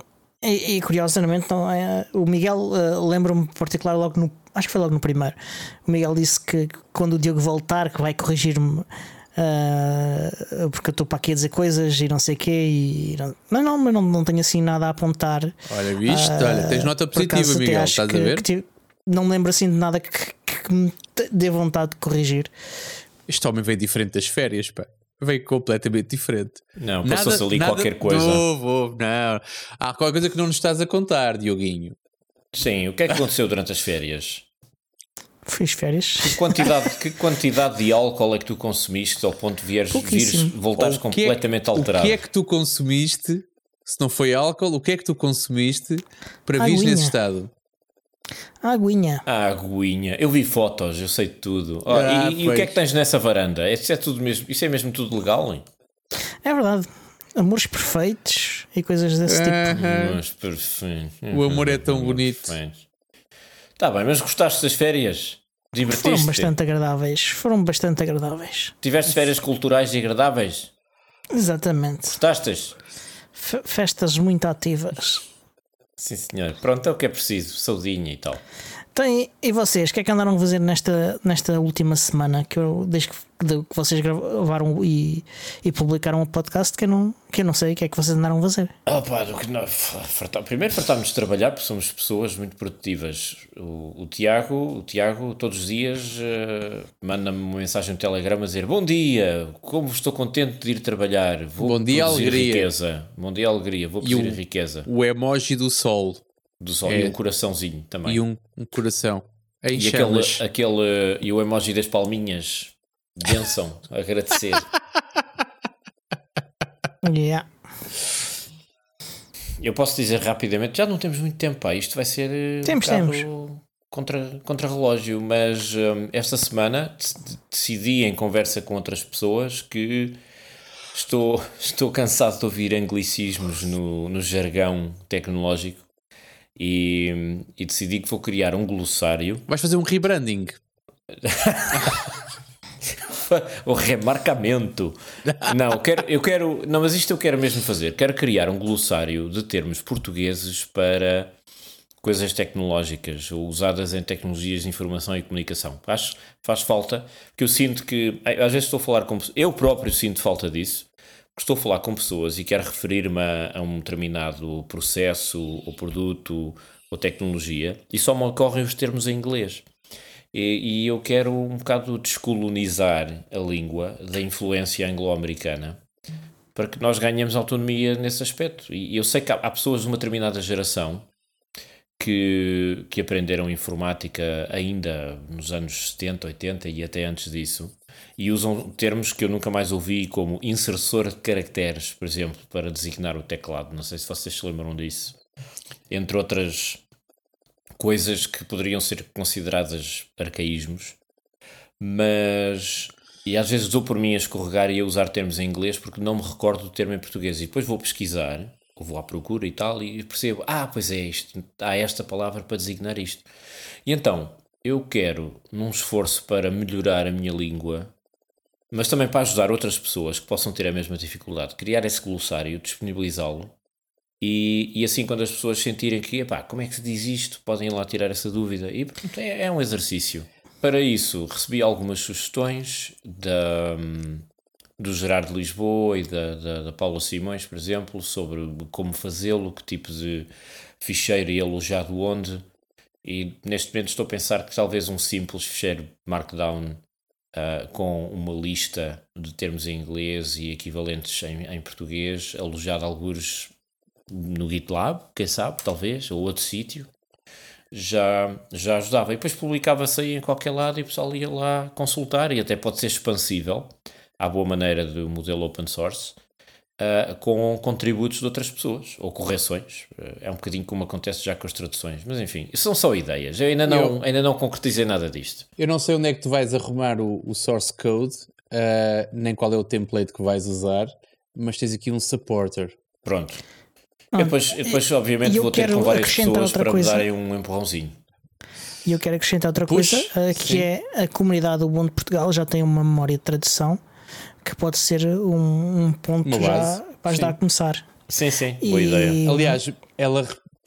e, e curiosamente, não é, o Miguel uh, lembra-me em particular logo no. Acho que foi logo no primeiro. O Miguel disse que quando o Diogo voltar, que vai corrigir-me. Uh, porque eu estou para aqui a dizer coisas e não sei o quê. E não, mas não, mas não, não tenho assim nada a apontar. Olha, viste? Uh, olha, tens nota positiva, Miguel. Estás que, a ver? Que, não me lembro assim de nada que, que, que me dê vontade de corrigir. Este homem veio diferente das férias, pá. Veio completamente diferente. Não, passou-se ali nada qualquer coisa. Novo, não. Há qualquer coisa que não nos estás a contar, Dioguinho. Sim, o que é que aconteceu durante as férias? Fiz férias. Que quantidade, que quantidade de álcool é que tu consumiste ao ponto de vieres, vires, voltares completamente é, alterado? O que é que tu consumiste, se não foi álcool, o que é que tu consumiste para vires nesse estado? A aguinha. A aguinha. Eu vi fotos, eu sei tudo. Oh, ah, e, e o que é que tens nessa varanda? Isso é, tudo mesmo, isso é mesmo tudo legal, hein? É verdade. Amores perfeitos e coisas desse tipo. Uh-huh. Mas perfeito. O amor é tão bonito. Está bem, mas gostaste das férias? Divertiste? Foram bastante agradáveis. Foram bastante agradáveis. Tiveste férias culturais e agradáveis? Exatamente. Gostaste? F- festas muito ativas. Sim, senhor. Pronto, é o que é preciso. Saudinha e tal. Tem, e vocês, o que é que andaram a fazer nesta, nesta última semana? Que eu, desde que, de, que vocês gravaram e, e publicaram o podcast, que eu, não, que eu não sei o que é que vocês andaram a fazer. Oh, pá, do que não, fartar, primeiro fartámos de trabalhar, porque somos pessoas muito produtivas. O, o, Tiago, o Tiago, todos os dias, uh, manda-me uma mensagem no Telegram a dizer: bom dia, como estou contente de ir trabalhar. Vou bom dia, produzir alegria. riqueza. Bom dia, alegria. Vou produzir o, riqueza. O emoji do sol. Do sol é, e um coraçãozinho também. E um, um coração. Em e aquele, aquele, e o emoji das palminhas. Benção, agradecer. Yeah. Eu posso dizer rapidamente, já não temos muito tempo, pá. Isto vai ser temos, um temos. Contra, contra relógio, mas um, esta semana decidi em conversa com outras pessoas que estou, estou cansado de ouvir anglicismos no, no jargão tecnológico. E, e decidi que vou criar um glossário. Vais fazer um rebranding. O remarcamento. Não, eu quero, eu quero. Não, mas isto eu quero mesmo fazer. Quero criar um glossário de termos portugueses para coisas tecnológicas ou usadas em tecnologias de informação e comunicação. Acho faz falta, porque eu sinto que às vezes estou a falar com eu próprio sinto falta disso. Estou a falar com pessoas e quero referir-me a, a um determinado processo ou produto ou tecnologia e só me ocorrem os termos em inglês. E, e eu quero um bocado descolonizar a língua da influência anglo-americana para que nós ganhemos autonomia nesse aspecto. E eu sei que há, há pessoas de uma determinada geração que, que aprenderam informática ainda nos anos setenta, oitenta e até antes disso. E usam termos que eu nunca mais ouvi, como insersor de caracteres, por exemplo, para designar o teclado. Não sei se vocês se lembram disso. Entre outras coisas que poderiam ser consideradas arcaísmos. Mas... E às vezes dou por mim a escorregar e a usar termos em inglês porque não me recordo do termo em português. E depois vou pesquisar, ou vou à procura e tal, e percebo, ah, pois é isto. Há esta palavra para designar isto. E então... Eu quero, num esforço para melhorar a minha língua, mas também para ajudar outras pessoas que possam ter a mesma dificuldade, criar esse glossário, disponibilizá-lo, e, e assim quando as pessoas sentirem que, epá, como é que se diz isto, podem ir lá tirar essa dúvida. E pronto, é, é um exercício. Para isso, recebi algumas sugestões da, do Gerardo Lisboa e da, da, da Paula Simões, por exemplo, sobre como fazê-lo, que tipo de ficheiro ia alojado onde. E neste momento estou a pensar que talvez um simples ficheiro Markdown uh, com uma lista de termos em inglês e equivalentes em, em português, alojado algures no GitLab, quem sabe, talvez, ou outro sítio, já, já ajudava. E depois publicava-se aí em qualquer lado e o pessoal ia lá consultar, e até pode ser expansível, à boa maneira do modelo open source, Uh, com contributos de outras pessoas ou correções. Uh, é um bocadinho como acontece já com as traduções, mas enfim, são só ideias. Eu ainda não, eu, ainda não concretizei nada disto. Eu não sei onde é que tu vais arrumar o, o source code, uh, nem qual é o template que vais usar, mas tens aqui um supporter. Pronto. Ah, eu depois, eu depois obviamente, eu vou ter com várias pessoas para coisa. me darem um empurrãozinho. E eu quero acrescentar outra Push, coisa, uh, que sim. é a comunidade do Ubuntu de Portugal já tem uma memória de tradução que pode ser um, um ponto já para ajudar sim. a começar. Sim, sim, boa e... ideia. Aliás, ela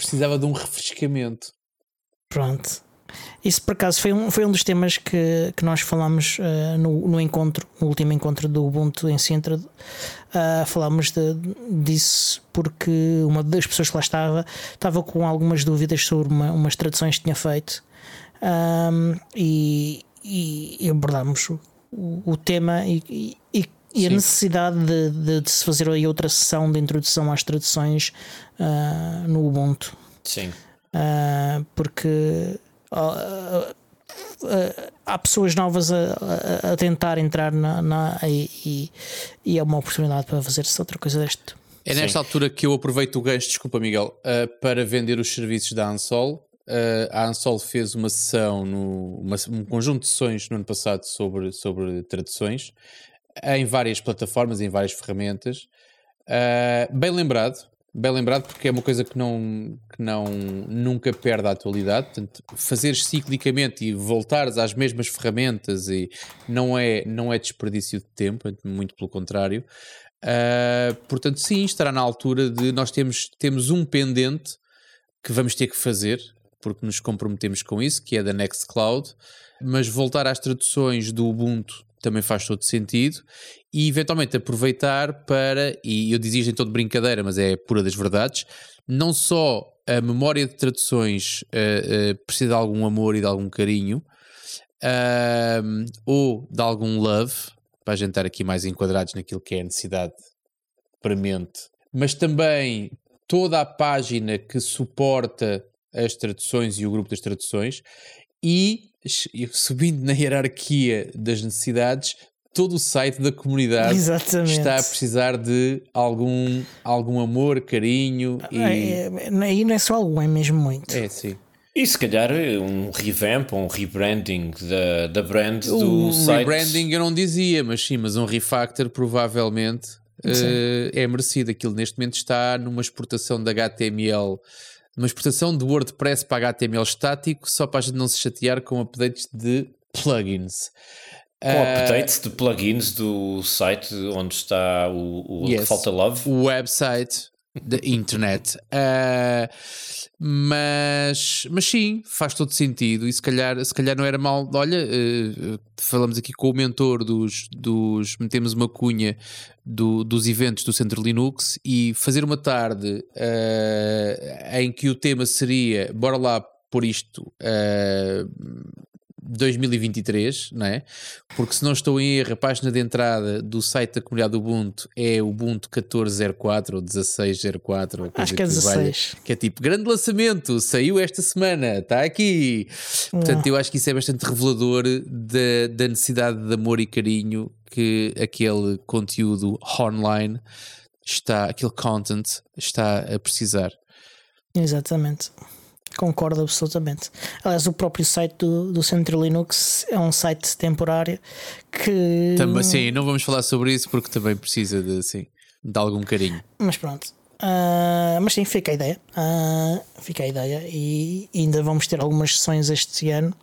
precisava de um refrescamento. Pronto. Isso por acaso foi um, foi um dos temas que, que nós falámos uh, no, no encontro, no último encontro do Ubuntu em Sintra. Uh, falámos de, disso porque uma das pessoas que lá estava estava com algumas dúvidas sobre uma, umas traduções que tinha feito, um, e, e, e abordámos o, o, o tema e, e, e a necessidade de, de, de se fazer aí outra sessão de introdução às traduções uh, no Ubuntu. Sim. Uh, porque Uh, uh, há pessoas novas a, a, a tentar entrar na, na e, e é uma oportunidade para fazer-se outra coisa deste. É nesta Sim. altura que eu aproveito o gancho, desculpa Miguel, uh, para vender os serviços da Ansol. Uh, a Ansol fez uma sessão, no, uma, um conjunto de sessões no ano passado sobre, sobre traduções em várias plataformas, em várias ferramentas. Uh, bem lembrado. Bem lembrado, porque é uma coisa que não, que não nunca perde a atualidade. Portanto, fazeres ciclicamente e voltares às mesmas ferramentas e não é, não é desperdício de tempo, muito pelo contrário. Uh, portanto, sim, estará na altura de nós temos, temos um pendente que vamos ter que fazer, porque nos comprometemos com isso, que é da Nextcloud, mas voltar às traduções do Ubuntu também faz todo sentido, e eventualmente aproveitar para, e eu dizia isto em tom de brincadeira, mas é pura das verdades, não só a memória de traduções uh, uh, precisa de algum amor e de algum carinho, uh, ou de algum love, para a gente estar aqui mais enquadrados naquilo que é a necessidade premente, mas também toda a página que suporta as traduções e o grupo das traduções, e subindo na hierarquia das necessidades, todo o site da comunidade Exatamente. Está a precisar de algum, algum amor, carinho e... É, é, e não é só algum, é mesmo muito. É, sim. E se calhar um revamp, um rebranding da, da brand o do site. Um rebranding eu não dizia, mas sim, mas um refactor provavelmente uh, é merecido. Aquilo neste momento está numa exportação de H T M L, uma exportação de WordPress para H T M L estático, só para a gente não se chatear com updates de plugins. Com uh, updates de plugins do site onde está o, o yes, Falta Love. O website da internet. Uh, mas, mas sim, faz todo sentido. E se calhar, se calhar não era mal. Olha, uh, falamos aqui com o mentor dos, dos metemos uma cunha do, dos eventos do Centro Linux e fazer uma tarde uh, em que o tema seria, bora lá por isto, uh, dois mil e vinte e três, não é? Porque se não estou em erro, a página de entrada do site da comunidade Ubuntu é Ubuntu catorze zero quatro ou dezasseis zero quatro, ou acho que é dezasseis, que é tipo grande lançamento, saiu esta semana, está aqui. Portanto, eu acho que isso é bastante revelador da, da necessidade de amor e carinho que aquele conteúdo online está, aquele content está a precisar. Exatamente. Concordo absolutamente. Aliás, o próprio site do, do Centro Linux é um site temporário que... Também, sim, não vamos falar sobre isso porque também precisa de, assim, de algum carinho. Mas pronto. Uh, mas sim, fica a ideia. Uh, fica a ideia e ainda vamos ter algumas sessões este ano.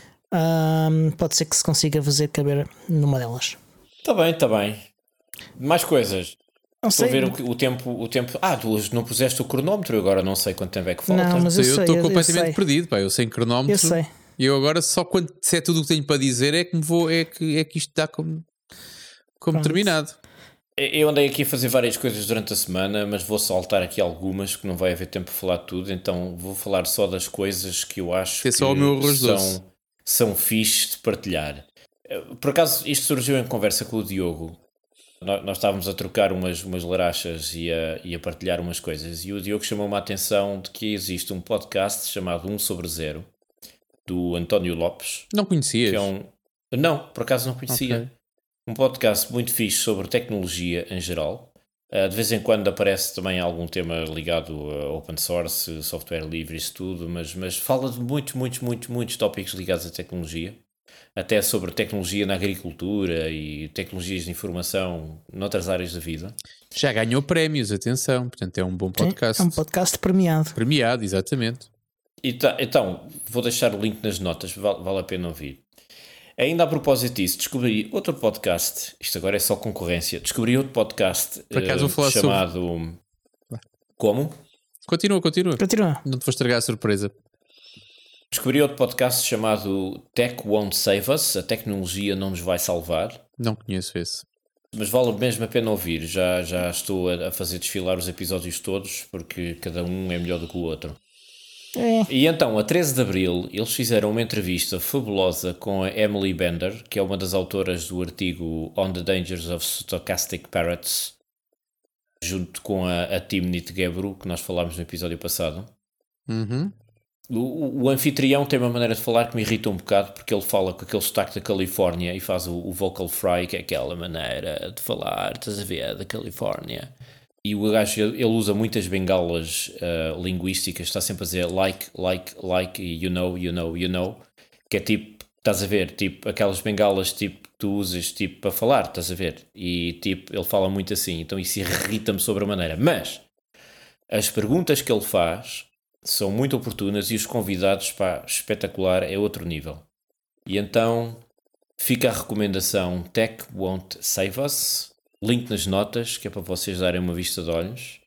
Uh, pode ser que se consiga fazer caber numa delas. Está bem, está bem. Mais coisas. Não Estou sei. a ver o, o tempo, o tempo. Ah, tu não puseste o cronómetro, eu agora não sei quanto tempo é que falta. Não, mas eu, eu sei, estou eu, completamente eu perdido, pá. Eu sem cronómetro. Eu sei. E eu agora só quando disser tudo o que tenho para dizer é que me vou, é que, é que isto está como, como terminado. Eu andei aqui a fazer várias coisas durante a semana, mas vou saltar aqui algumas que não vai haver tempo para falar de tudo, então vou falar só das coisas que eu acho é que só o meu arroz são, doce. são fixe de partilhar. Por acaso isto surgiu em conversa com o Diogo. Nós estávamos a trocar umas, umas larachas e a, e a partilhar umas coisas, e o Diogo chamou-me a atenção de que existe um podcast chamado um sobre zero do António Lopes. Não conhecias? Que é um... Não, por acaso não conhecia. Okay. Um podcast muito fixe sobre tecnologia em geral. De vez em quando aparece também algum tema ligado a open source, software livre, isso tudo, mas, mas fala de muitos, muitos, muitos, muitos tópicos ligados à tecnologia. Até sobre tecnologia na agricultura e tecnologias de informação noutras áreas da vida. Já ganhou prémios, atenção, portanto é um bom podcast. É um podcast premiado. Premiado, exatamente. Então, então vou deixar o link nas notas, vale, vale a pena ouvir. Ainda a propósito disso, descobri outro podcast, isto agora é só concorrência, descobri outro podcast Por acaso, uh, vou falar chamado... sobre... Como? Continua, continua. Continua. Não te vou estragar a surpresa. Descobri outro podcast chamado Tech Won't Save Us. A tecnologia não nos vai salvar. Não conheço esse. Mas vale mesmo a pena ouvir. Já, já estou a fazer desfilar os episódios todos, porque cada um é melhor do que o outro. É. E então, a treze de Abril, eles fizeram uma entrevista fabulosa com a Emily Bender, que é uma das autoras do artigo On the Dangers of Stochastic Parrots, junto com a, a Timnit Gebru, que nós falámos no episódio passado. Uhum. O, o, o anfitrião tem uma maneira de falar que me irrita um bocado, porque ele fala com aquele sotaque da Califórnia e faz o, o vocal fry, que é aquela maneira de falar, estás a ver, da Califórnia. E o gajo, ele usa muitas bengalas uh, linguísticas, está sempre a dizer like, like, like, e you know, you know, you know, que é tipo, estás a ver, tipo, aquelas bengalas tipo que tu usas tipo para falar, estás a ver, e tipo, ele fala muito assim, então isso irrita-me sobre a maneira. Mas as perguntas que ele faz são muito oportunas e os convidados, pá, espetacular, é outro nível. E então fica a recomendação Tech Won't Save Us. Link nas notas, que é para vocês darem uma vista de olhos.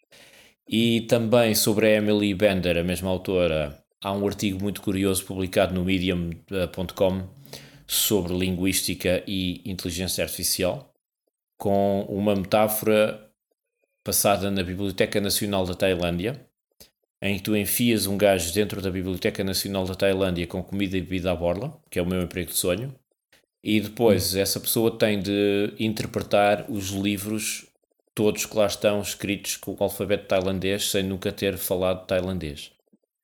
E também sobre a Emily Bender, a mesma autora, há um artigo muito curioso publicado no medium ponto com sobre linguística e inteligência artificial, com uma metáfora passada na Biblioteca Nacional da Tailândia, em que tu enfias um gajo dentro da Biblioteca Nacional da Tailândia com comida e bebida à borla, que é o meu emprego de sonho. E depois essa pessoa tem de interpretar os livros todos que lá estão escritos com o alfabeto tailandês sem nunca ter falado tailandês.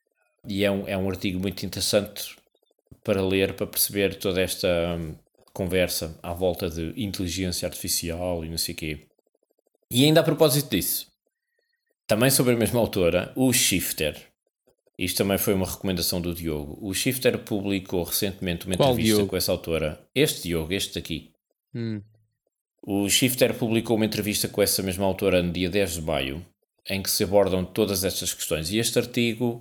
E é um, é um artigo muito interessante para ler, para perceber toda esta hum, conversa à volta de inteligência artificial e não sei o quê. E ainda a propósito disso, também sobre a mesma autora, o Shifter. Isto também foi uma recomendação do Diogo. O Shifter publicou recentemente uma Qual entrevista Diogo? com essa autora. Este Diogo, este aqui. Hum. O Shifter publicou uma entrevista com essa mesma autora no dia dez de maio, em que se abordam todas estas questões. E este artigo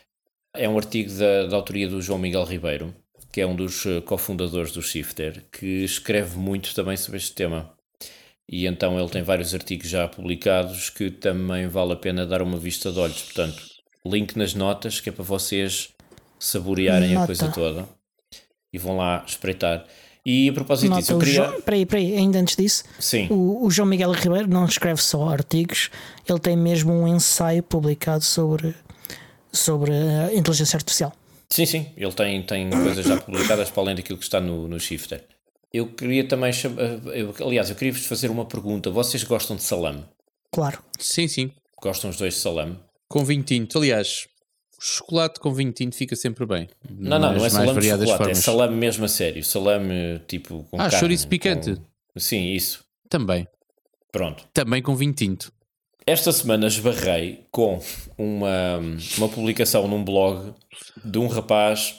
é um artigo da, da autoria do João Miguel Ribeiro, que é um dos cofundadores do Shifter, que escreve muito também sobre este tema. E então ele tem vários artigos já publicados que também vale a pena dar uma vista de olhos. Portanto, link nas notas, que é para vocês saborearem Nota. a coisa toda e vão lá espreitar. E a propósito Nota, disso, eu o queria... João, peraí, peraí, ainda antes disso, Sim. o, o João Miguel Ribeiro não escreve só artigos, ele tem mesmo um ensaio publicado sobre, sobre a inteligência artificial. Sim, sim, ele tem, tem coisas já publicadas para além daquilo que está no, no Shifter. Eu queria também, cham... eu, aliás, eu queria-vos fazer uma pergunta. Vocês gostam de salame? Claro. Sim, sim. Gostam os dois de salame? Com vinho tinto. Aliás, o chocolate com vinho tinto fica sempre bem. Não, não, Nas não é mais salame de variadas chocolate, formas. é salame mesmo a sério. Salame tipo com Ah, carne. chouriço picante. Com... Sim, isso. Também. Pronto. Também com vinho tinto. Esta semana esbarrei com uma, uma publicação num blog de um rapaz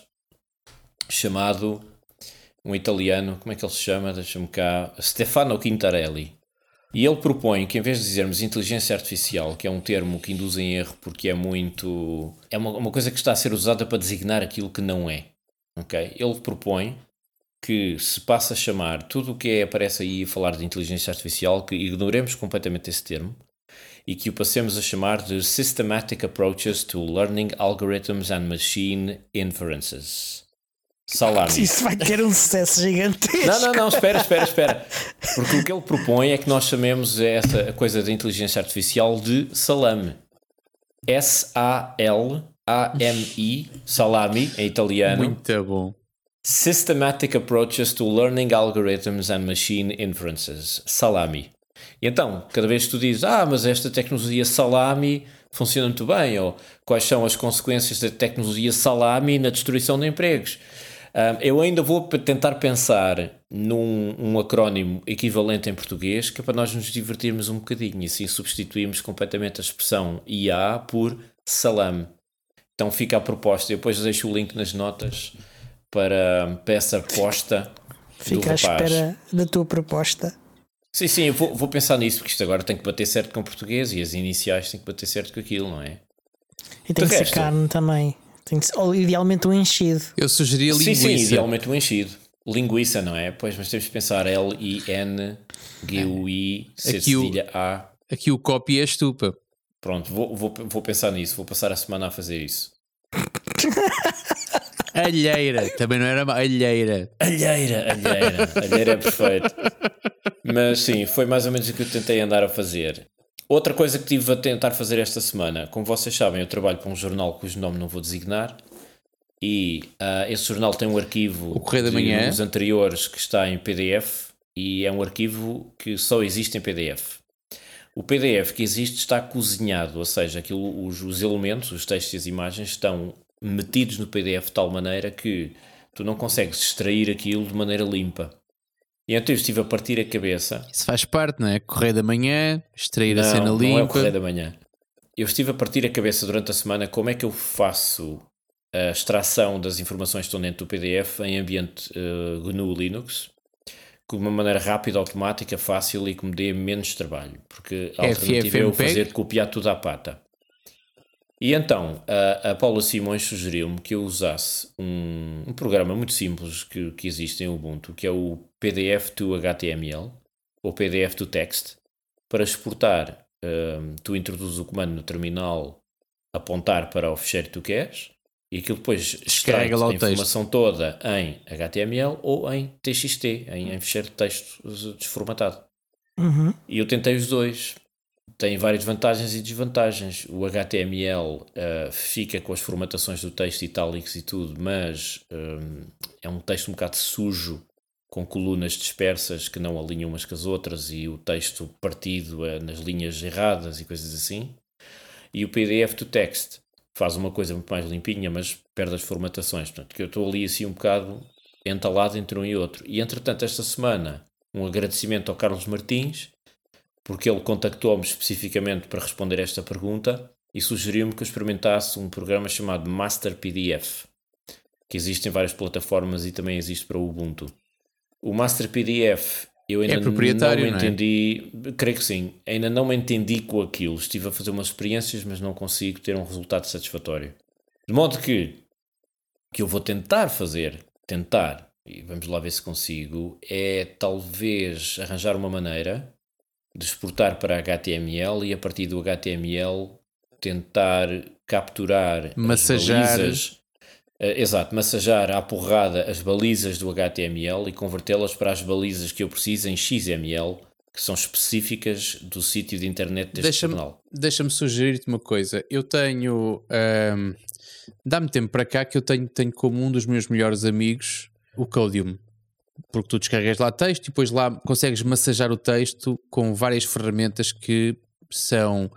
chamado, um italiano, como é que ele se chama? Deixa-me cá, Stefano Quintarelli. E ele propõe que, em vez de dizermos inteligência artificial, que é um termo que induz em erro porque é muito... é uma, uma coisa que está a ser usada para designar aquilo que não é. Okay? Ele propõe que se passe a chamar tudo o que é, aparece aí a falar de inteligência artificial, que ignoremos completamente esse termo e que o passemos a chamar de Systematic Approaches to Learning Algorithms and Machine Inferences. Salami. Isso vai ter um sucesso gigantesco. Não, não, não, espera, espera, espera. Porque o que ele propõe é que nós chamemos essa coisa da inteligência artificial de salame. S A L A M I, salami, em italiano. Muito bom. Systematic Approaches to Learning Algorithms and Machine Inferences. Salami. E então, cada vez que tu dizes, ah, mas esta tecnologia salami funciona muito bem, ou quais são as consequências da tecnologia salami na destruição de empregos? Um, eu ainda vou tentar pensar num um acrónimo equivalente em português, que é para nós nos divertirmos um bocadinho, e assim substituímos completamente a expressão I A por salame. Então fica a proposta, eu depois deixo o link nas notas para, para essa aposta. Fica à espera da tua proposta. Sim, sim, eu vou, vou pensar nisso, porque isto agora tem que bater certo com o português e as iniciais têm que bater certo com aquilo, não é? E tem que ser carne também. Tem que ser, ou idealmente um enchido. Eu sugeria linguiça. Sim, sim, idealmente um enchido. Linguiça, não é? Pois, mas temos que pensar L I N G U I C cedilha A. Aqui o copy és tu, pá. Pronto, vou, vou, vou pensar nisso, vou passar a semana a fazer isso. Alheira, também não era má. Alheira. Alheira, alheira, alheira é perfeito. Mas sim, foi mais ou menos o que eu tentei andar a fazer. Outra coisa que tive a tentar fazer esta semana, como vocês sabem, eu trabalho para um jornal cujo nome não vou designar, e uh, esse jornal tem um arquivo o Correio da de Manhã números anteriores que está em P D F, e é um arquivo que só existe em P D F. O P D F que existe está cozinhado, ou seja, aquilo, os, os elementos, os textos e as imagens estão metidos no P D F de tal maneira que tu não consegues extrair aquilo de maneira limpa. E então eu estive a partir a cabeça. Isso faz parte, não é? Correio da Manhã, extrair não, a cena limpa. Não é o Correio da Manhã. Eu estive a partir a cabeça durante a semana como é que eu faço a extração das informações que estão dentro do P D F em ambiente uh, G N U Linux, de uma maneira rápida, automática, fácil e que me dê menos trabalho. Porque a alternativa é eu fazer copiar tudo à pata. E então a, a Paula Simões sugeriu-me que eu usasse um, um programa muito simples que, que existe em Ubuntu, que é o P D F to H T M L ou P D F to Text, para exportar. Um, tu introduzes o comando no terminal, apontar para o ficheiro que tu queres e aquilo depois extrai a informação texto. toda em H T M L ou em T X T, em, em ficheiro de texto desformatado. Uhum. E eu tentei os dois. Tem várias vantagens e desvantagens. O H T M L uh, fica com as formatações do texto, itálicos e tudo, mas um, é um texto um bocado sujo, com colunas dispersas que não alinham umas com as outras e o texto partido uh, nas linhas erradas e coisas assim. E o P D F to Text faz uma coisa muito mais limpinha, mas perde as formatações. Portanto, que eu estou ali assim um bocado entalado entre um e outro. E entretanto, esta semana, um agradecimento ao Carlos Martins, porque ele contactou-me especificamente para responder esta pergunta e sugeriu-me que eu experimentasse um programa chamado Master P D F, que existe em várias plataformas e também existe para o Ubuntu. O Master P D F, eu ainda é proprietário, não me entendi, não é? Creio que sim, ainda não me entendi com aquilo. Estive a fazer umas experiências, mas não consigo ter um resultado satisfatório. De modo que, que eu vou tentar fazer, tentar, e vamos lá ver se consigo, é talvez arranjar uma maneira de exportar para H T M L e a partir do H T M L tentar capturar massajar. as balizas, uh, exato, massajar à porrada as balizas do H T M L e convertê-las para as balizas que eu preciso em X M L, que são específicas do sítio de internet deste deixa-me, jornal. Deixa-me sugerir-te uma coisa. Eu tenho... Um, dá-me tempo para cá que eu tenho, tenho como um dos meus melhores amigos o Codium. Porque tu descarregas lá texto e depois lá consegues massajar o texto com várias ferramentas que são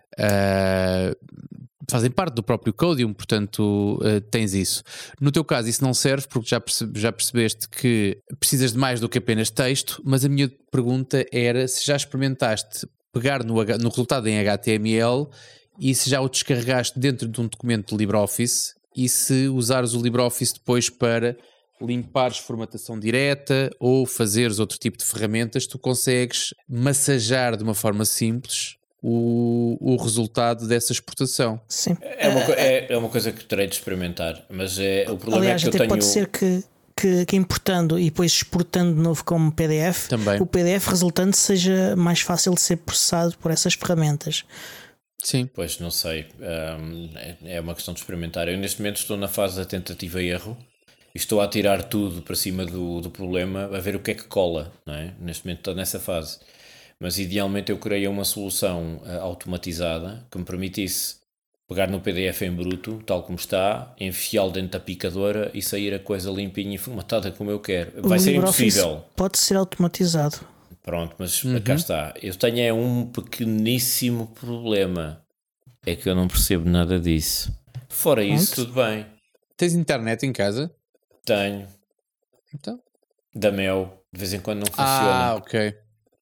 uh, fazem parte do próprio Codium, portanto uh, tens isso. No teu caso isso não serve porque já, percebe, já percebeste que precisas de mais do que apenas texto, mas a minha pergunta era se já experimentaste pegar no, no resultado em H T M L e se já o descarregaste dentro de um documento de LibreOffice e se usares o LibreOffice depois para limpares formatação direta ou fazeres outro tipo de ferramentas, tu consegues massajar de uma forma simples o, o resultado dessa exportação. Sim. É uma, é, é uma coisa que terei de experimentar, mas é, o problema Aliás, é que eu até tenho... pode ser que, que, que importando e depois exportando de novo como P D F, também. O P D F resultante seja mais fácil de ser processado por essas ferramentas. Sim. Pois, não sei. Um, é uma questão de experimentar. Eu neste momento estou na fase da tentativa e erro. Estou a tirar tudo para cima do, do problema, a ver o que é que cola, não é? Neste momento estou nessa fase. Mas idealmente eu criei uma solução uh, automatizada que me permitisse pegar no P D F em bruto, tal como está, enfiá-lo dentro da picadora e sair a coisa limpinha e formatada como eu quero. Vai o ser LibreOffice impossível. Pode ser automatizado. Pronto, mas uhum. cá está. Eu tenho é um pequeníssimo problema. É que eu não percebo nada disso. Fora Pronto. isso, tudo bem. Tens internet em casa? Tenho. Então? Da Mel. De vez em quando não funciona. Ah, ok.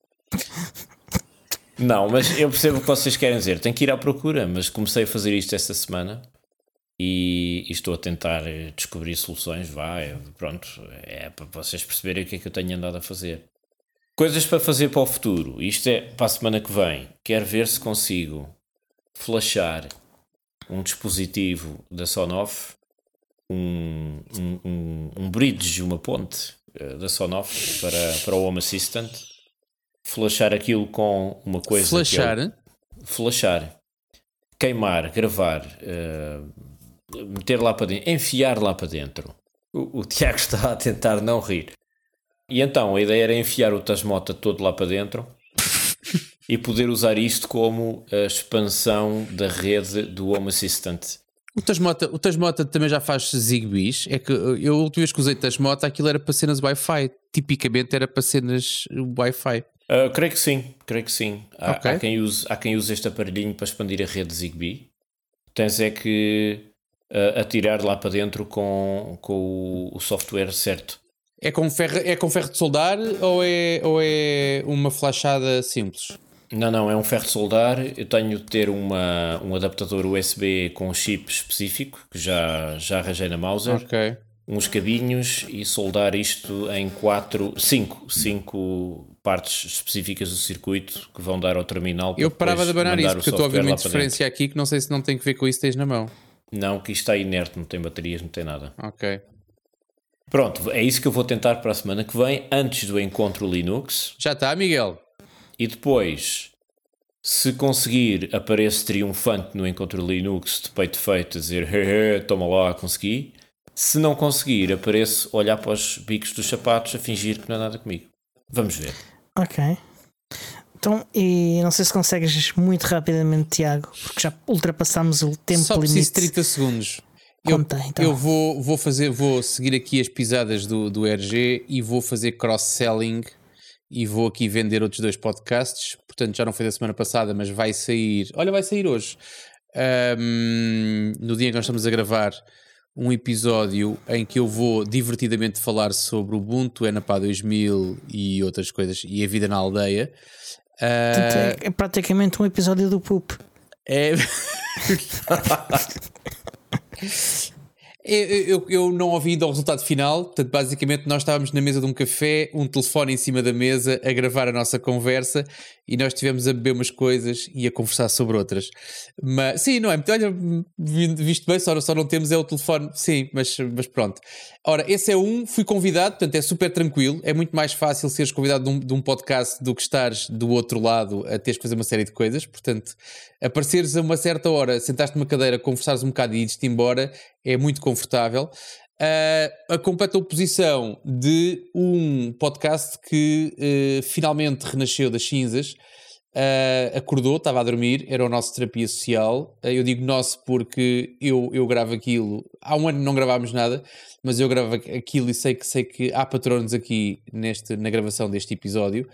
Não, mas eu percebo o que vocês querem dizer. Tenho que ir à procura, mas comecei a fazer isto esta semana e, e estou a tentar descobrir soluções. Vá, é, pronto, é para vocês perceberem o que é que eu tenho andado a fazer. Coisas para fazer para o futuro. Isto é para a semana que vem. Quero ver se consigo flashar um dispositivo da Sonoff, um, um, um, um bridge, uma ponte uh, da Sonoff para, para o Home Assistant. Flashar aquilo com uma coisa Flashar? Que é o, flashar. queimar, gravar, uh, meter lá para dentro, enfiar lá para dentro. O, o Tiago está a tentar não rir. E então a ideia era enfiar o Tasmota todo lá para dentro e poder usar isto como a expansão da rede do Home Assistant. O Tasmota, o Tasmota também já faz Zigbees. É que eu, a última vez que usei Tasmota, aquilo era para cenas Wi-Fi. Tipicamente era para cenas Wi-Fi. Uh, creio que sim, creio que sim. Há, okay. há, quem use, há quem use este aparelhinho para expandir a rede Zigbee. Tens é que uh, atirar lá para dentro com, com o, o software certo. É com ferro, é com ferro de soldar ou é, ou é uma flashada simples? Não, não, é um ferro de soldar. Eu tenho de ter uma, um adaptador U S B com chip específico, que já, já arranjei na Mauser. Ok. Uns cabinhos e soldar isto em quatro, cinco, cinco partes específicas do circuito que vão dar ao terminal. Eu parava de abanar isso, porque eu estou a ouvir uma interferência aqui que não sei se não tem que ver com isso que tens na mão. Não, que isto está inerte, não tem baterias, não tem nada. Ok. Pronto, é isso que eu vou tentar para a semana que vem, antes do encontro Linux. Já está, Miguel. E depois, se conseguir, apareço triunfante no encontro Linux, de peito feito, a dizer, hehe, toma lá, consegui. Se não conseguir, apareço olhar para os bicos dos sapatos a fingir que não é nada comigo. Vamos ver. Ok. Então, e não sei se consegues muito rapidamente, Tiago, porque já ultrapassámos o tempo Só limite. preciso trinta segundos. Eu, Conta, então. eu vou, vou fazer, vou seguir aqui as pisadas do, do R G e vou fazer cross-selling e vou aqui vender outros dois podcasts. Portanto, já não foi da semana passada, mas vai sair. Olha, vai sair hoje. Um, no dia em que nós estamos a gravar, um episódio em que eu vou divertidamente falar sobre o Ubuntu, Enapa dois mil e outras coisas, e a vida na aldeia. Uh, é praticamente um episódio do Poop. É. Eu, eu, eu não ouvi ainda o resultado final. Portanto, basicamente nós estávamos na mesa de um café, um telefone em cima da mesa a gravar a nossa conversa e nós estivemos a beber umas coisas e a conversar sobre outras. Mas sim, não é? Olha, visto bem, só, só não temos é o telefone. Sim, mas, mas pronto. Ora, esse é um, fui convidado, portanto é super tranquilo. É muito mais fácil seres convidado de um, de um podcast do que estares do outro lado a teres que fazer uma série de coisas. Portanto, apareceres a uma certa hora, sentaste numa cadeira, conversares um bocado e ires-te embora, é muito confortável. Uh, a completa oposição de um podcast que uh, finalmente renasceu das cinzas, uh, acordou, estava a dormir, era o nosso terapia social. Uh, eu digo nosso porque eu, eu gravo aquilo, há um ano não gravámos nada, mas eu gravo aquilo e sei que, sei que há patronos aqui neste, na gravação deste episódio.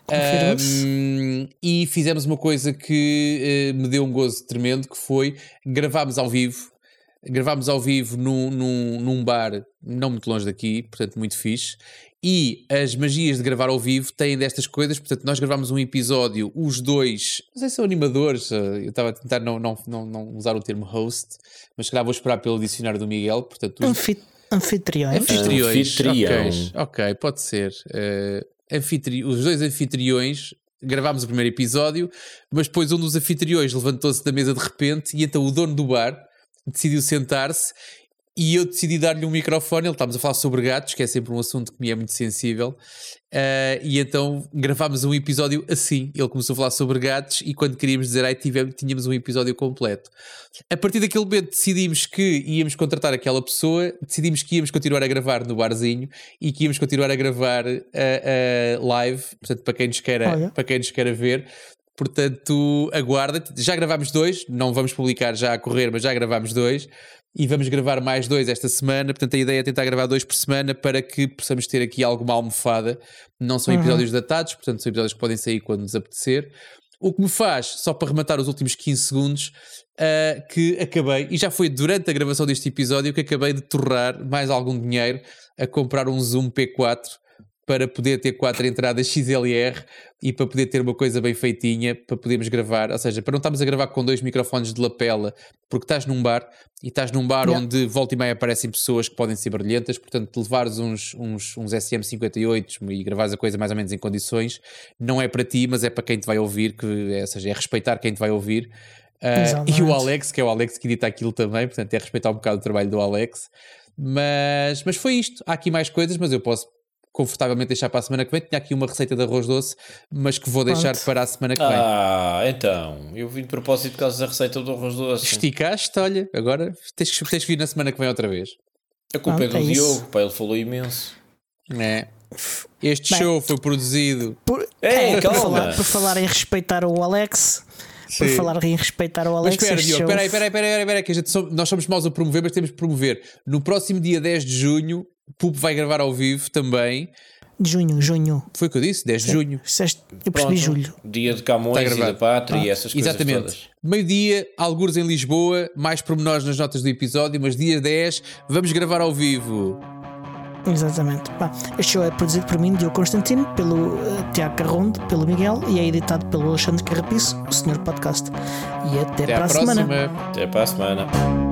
Um, e fizemos uma coisa que uh, me deu um gozo tremendo, que foi gravámos ao vivo. Gravámos ao vivo num, num, num bar não muito longe daqui, portanto muito fixe. E as magias de gravar ao vivo têm destas coisas. Portanto, nós gravámos um episódio, os dois, não sei se são animadores, eu estava a tentar não, não, não, não usar o termo host, mas se calhar vou esperar pelo dicionário do Miguel. Portanto, os... Anfit- anfitriões. Anfitriões. Anfitriões. Ok, ok, pode ser. Uh, anfitri... Os dois anfitriões. Gravámos o primeiro episódio, mas depois um dos anfitriões levantou-se da mesa de repente e então o dono do bar decidiu sentar-se e eu decidi dar-lhe um microfone. Ele estávamos a falar sobre gatos, que é sempre um assunto que me é muito sensível, uh, e então gravámos um episódio assim. Ele começou a falar sobre gatos e quando queríamos dizer ai, tivemos, tínhamos um episódio completo. A partir daquele momento decidimos que íamos contratar aquela pessoa, decidimos que íamos continuar a gravar no barzinho e que íamos continuar a gravar uh, uh, live, portanto para quem nos queira, para quem nos queira ver. Portanto, aguarda. Já gravámos dois, não vamos publicar já a correr, mas já gravámos dois e vamos gravar mais dois esta semana. Portanto, a ideia é tentar gravar dois por semana para que possamos ter aqui alguma almofada. Não são episódios uhum. datados, portanto, são episódios que podem sair quando nos apetecer. O que me faz, só para rematar os últimos quinze segundos, uh, que acabei, e já foi durante a gravação deste episódio, que acabei de torrar mais algum dinheiro a comprar um Zoom P quatro para poder ter quatro entradas X L R e para poder ter uma coisa bem feitinha, para podermos gravar, ou seja, para não estarmos a gravar com dois microfones de lapela, porque estás num bar, e estás num bar yeah. onde volta e meia aparecem pessoas que podem ser brilhantes, portanto levares uns, uns, uns S M cinquenta e oito e gravares a coisa mais ou menos em condições, não é para ti, mas é para quem te vai ouvir, que, é, ou seja, é respeitar quem te vai ouvir. Uh, e o Alex, que é o Alex que edita aquilo também, portanto é respeitar um bocado o trabalho do Alex. Mas, mas foi isto, há aqui mais coisas, mas eu posso confortavelmente deixar para a semana que vem. Tinha aqui uma receita de arroz doce, mas que vou deixar Pronto. para a semana que vem. Ah, então, eu vim de propósito por causa da receita do arroz doce. Esticaste, olha, agora tens que, tens que vir na semana que vem outra vez. A culpa Pronto, é do é Diogo, isso. pá, ele falou imenso. É. Este Bem. show foi produzido. Por, Ei, por, calma. falar, por falar em respeitar o Alex, por Sim. falar em respeitar o Mas Alex, espera, este Diogo, show- espera aí, espera aí, espera aí, espera aí, que a gente som- nós somos maus a promover, mas temos de promover. No próximo dia dez de junho, o Pupo vai gravar ao vivo também. de junho, junho. Foi o que eu disse? dez de junho. Disseste- Eu percebi Pronto, julho. Dia de Camões Está e da gravado. Pátria Ah, e essas coisas Exatamente. todas. Meio-dia, algures em Lisboa, mais pormenores nas notas do episódio, mas dia dez vamos gravar ao vivo. Exatamente. Pá, este show é produzido por mim, Diogo Constantino, pelo uh, Tiago Carrondo, pelo Miguel e é editado pelo Alexandre Carrapiço, o senhor podcast. E até, Até para à a semana. próxima. Até para a semana.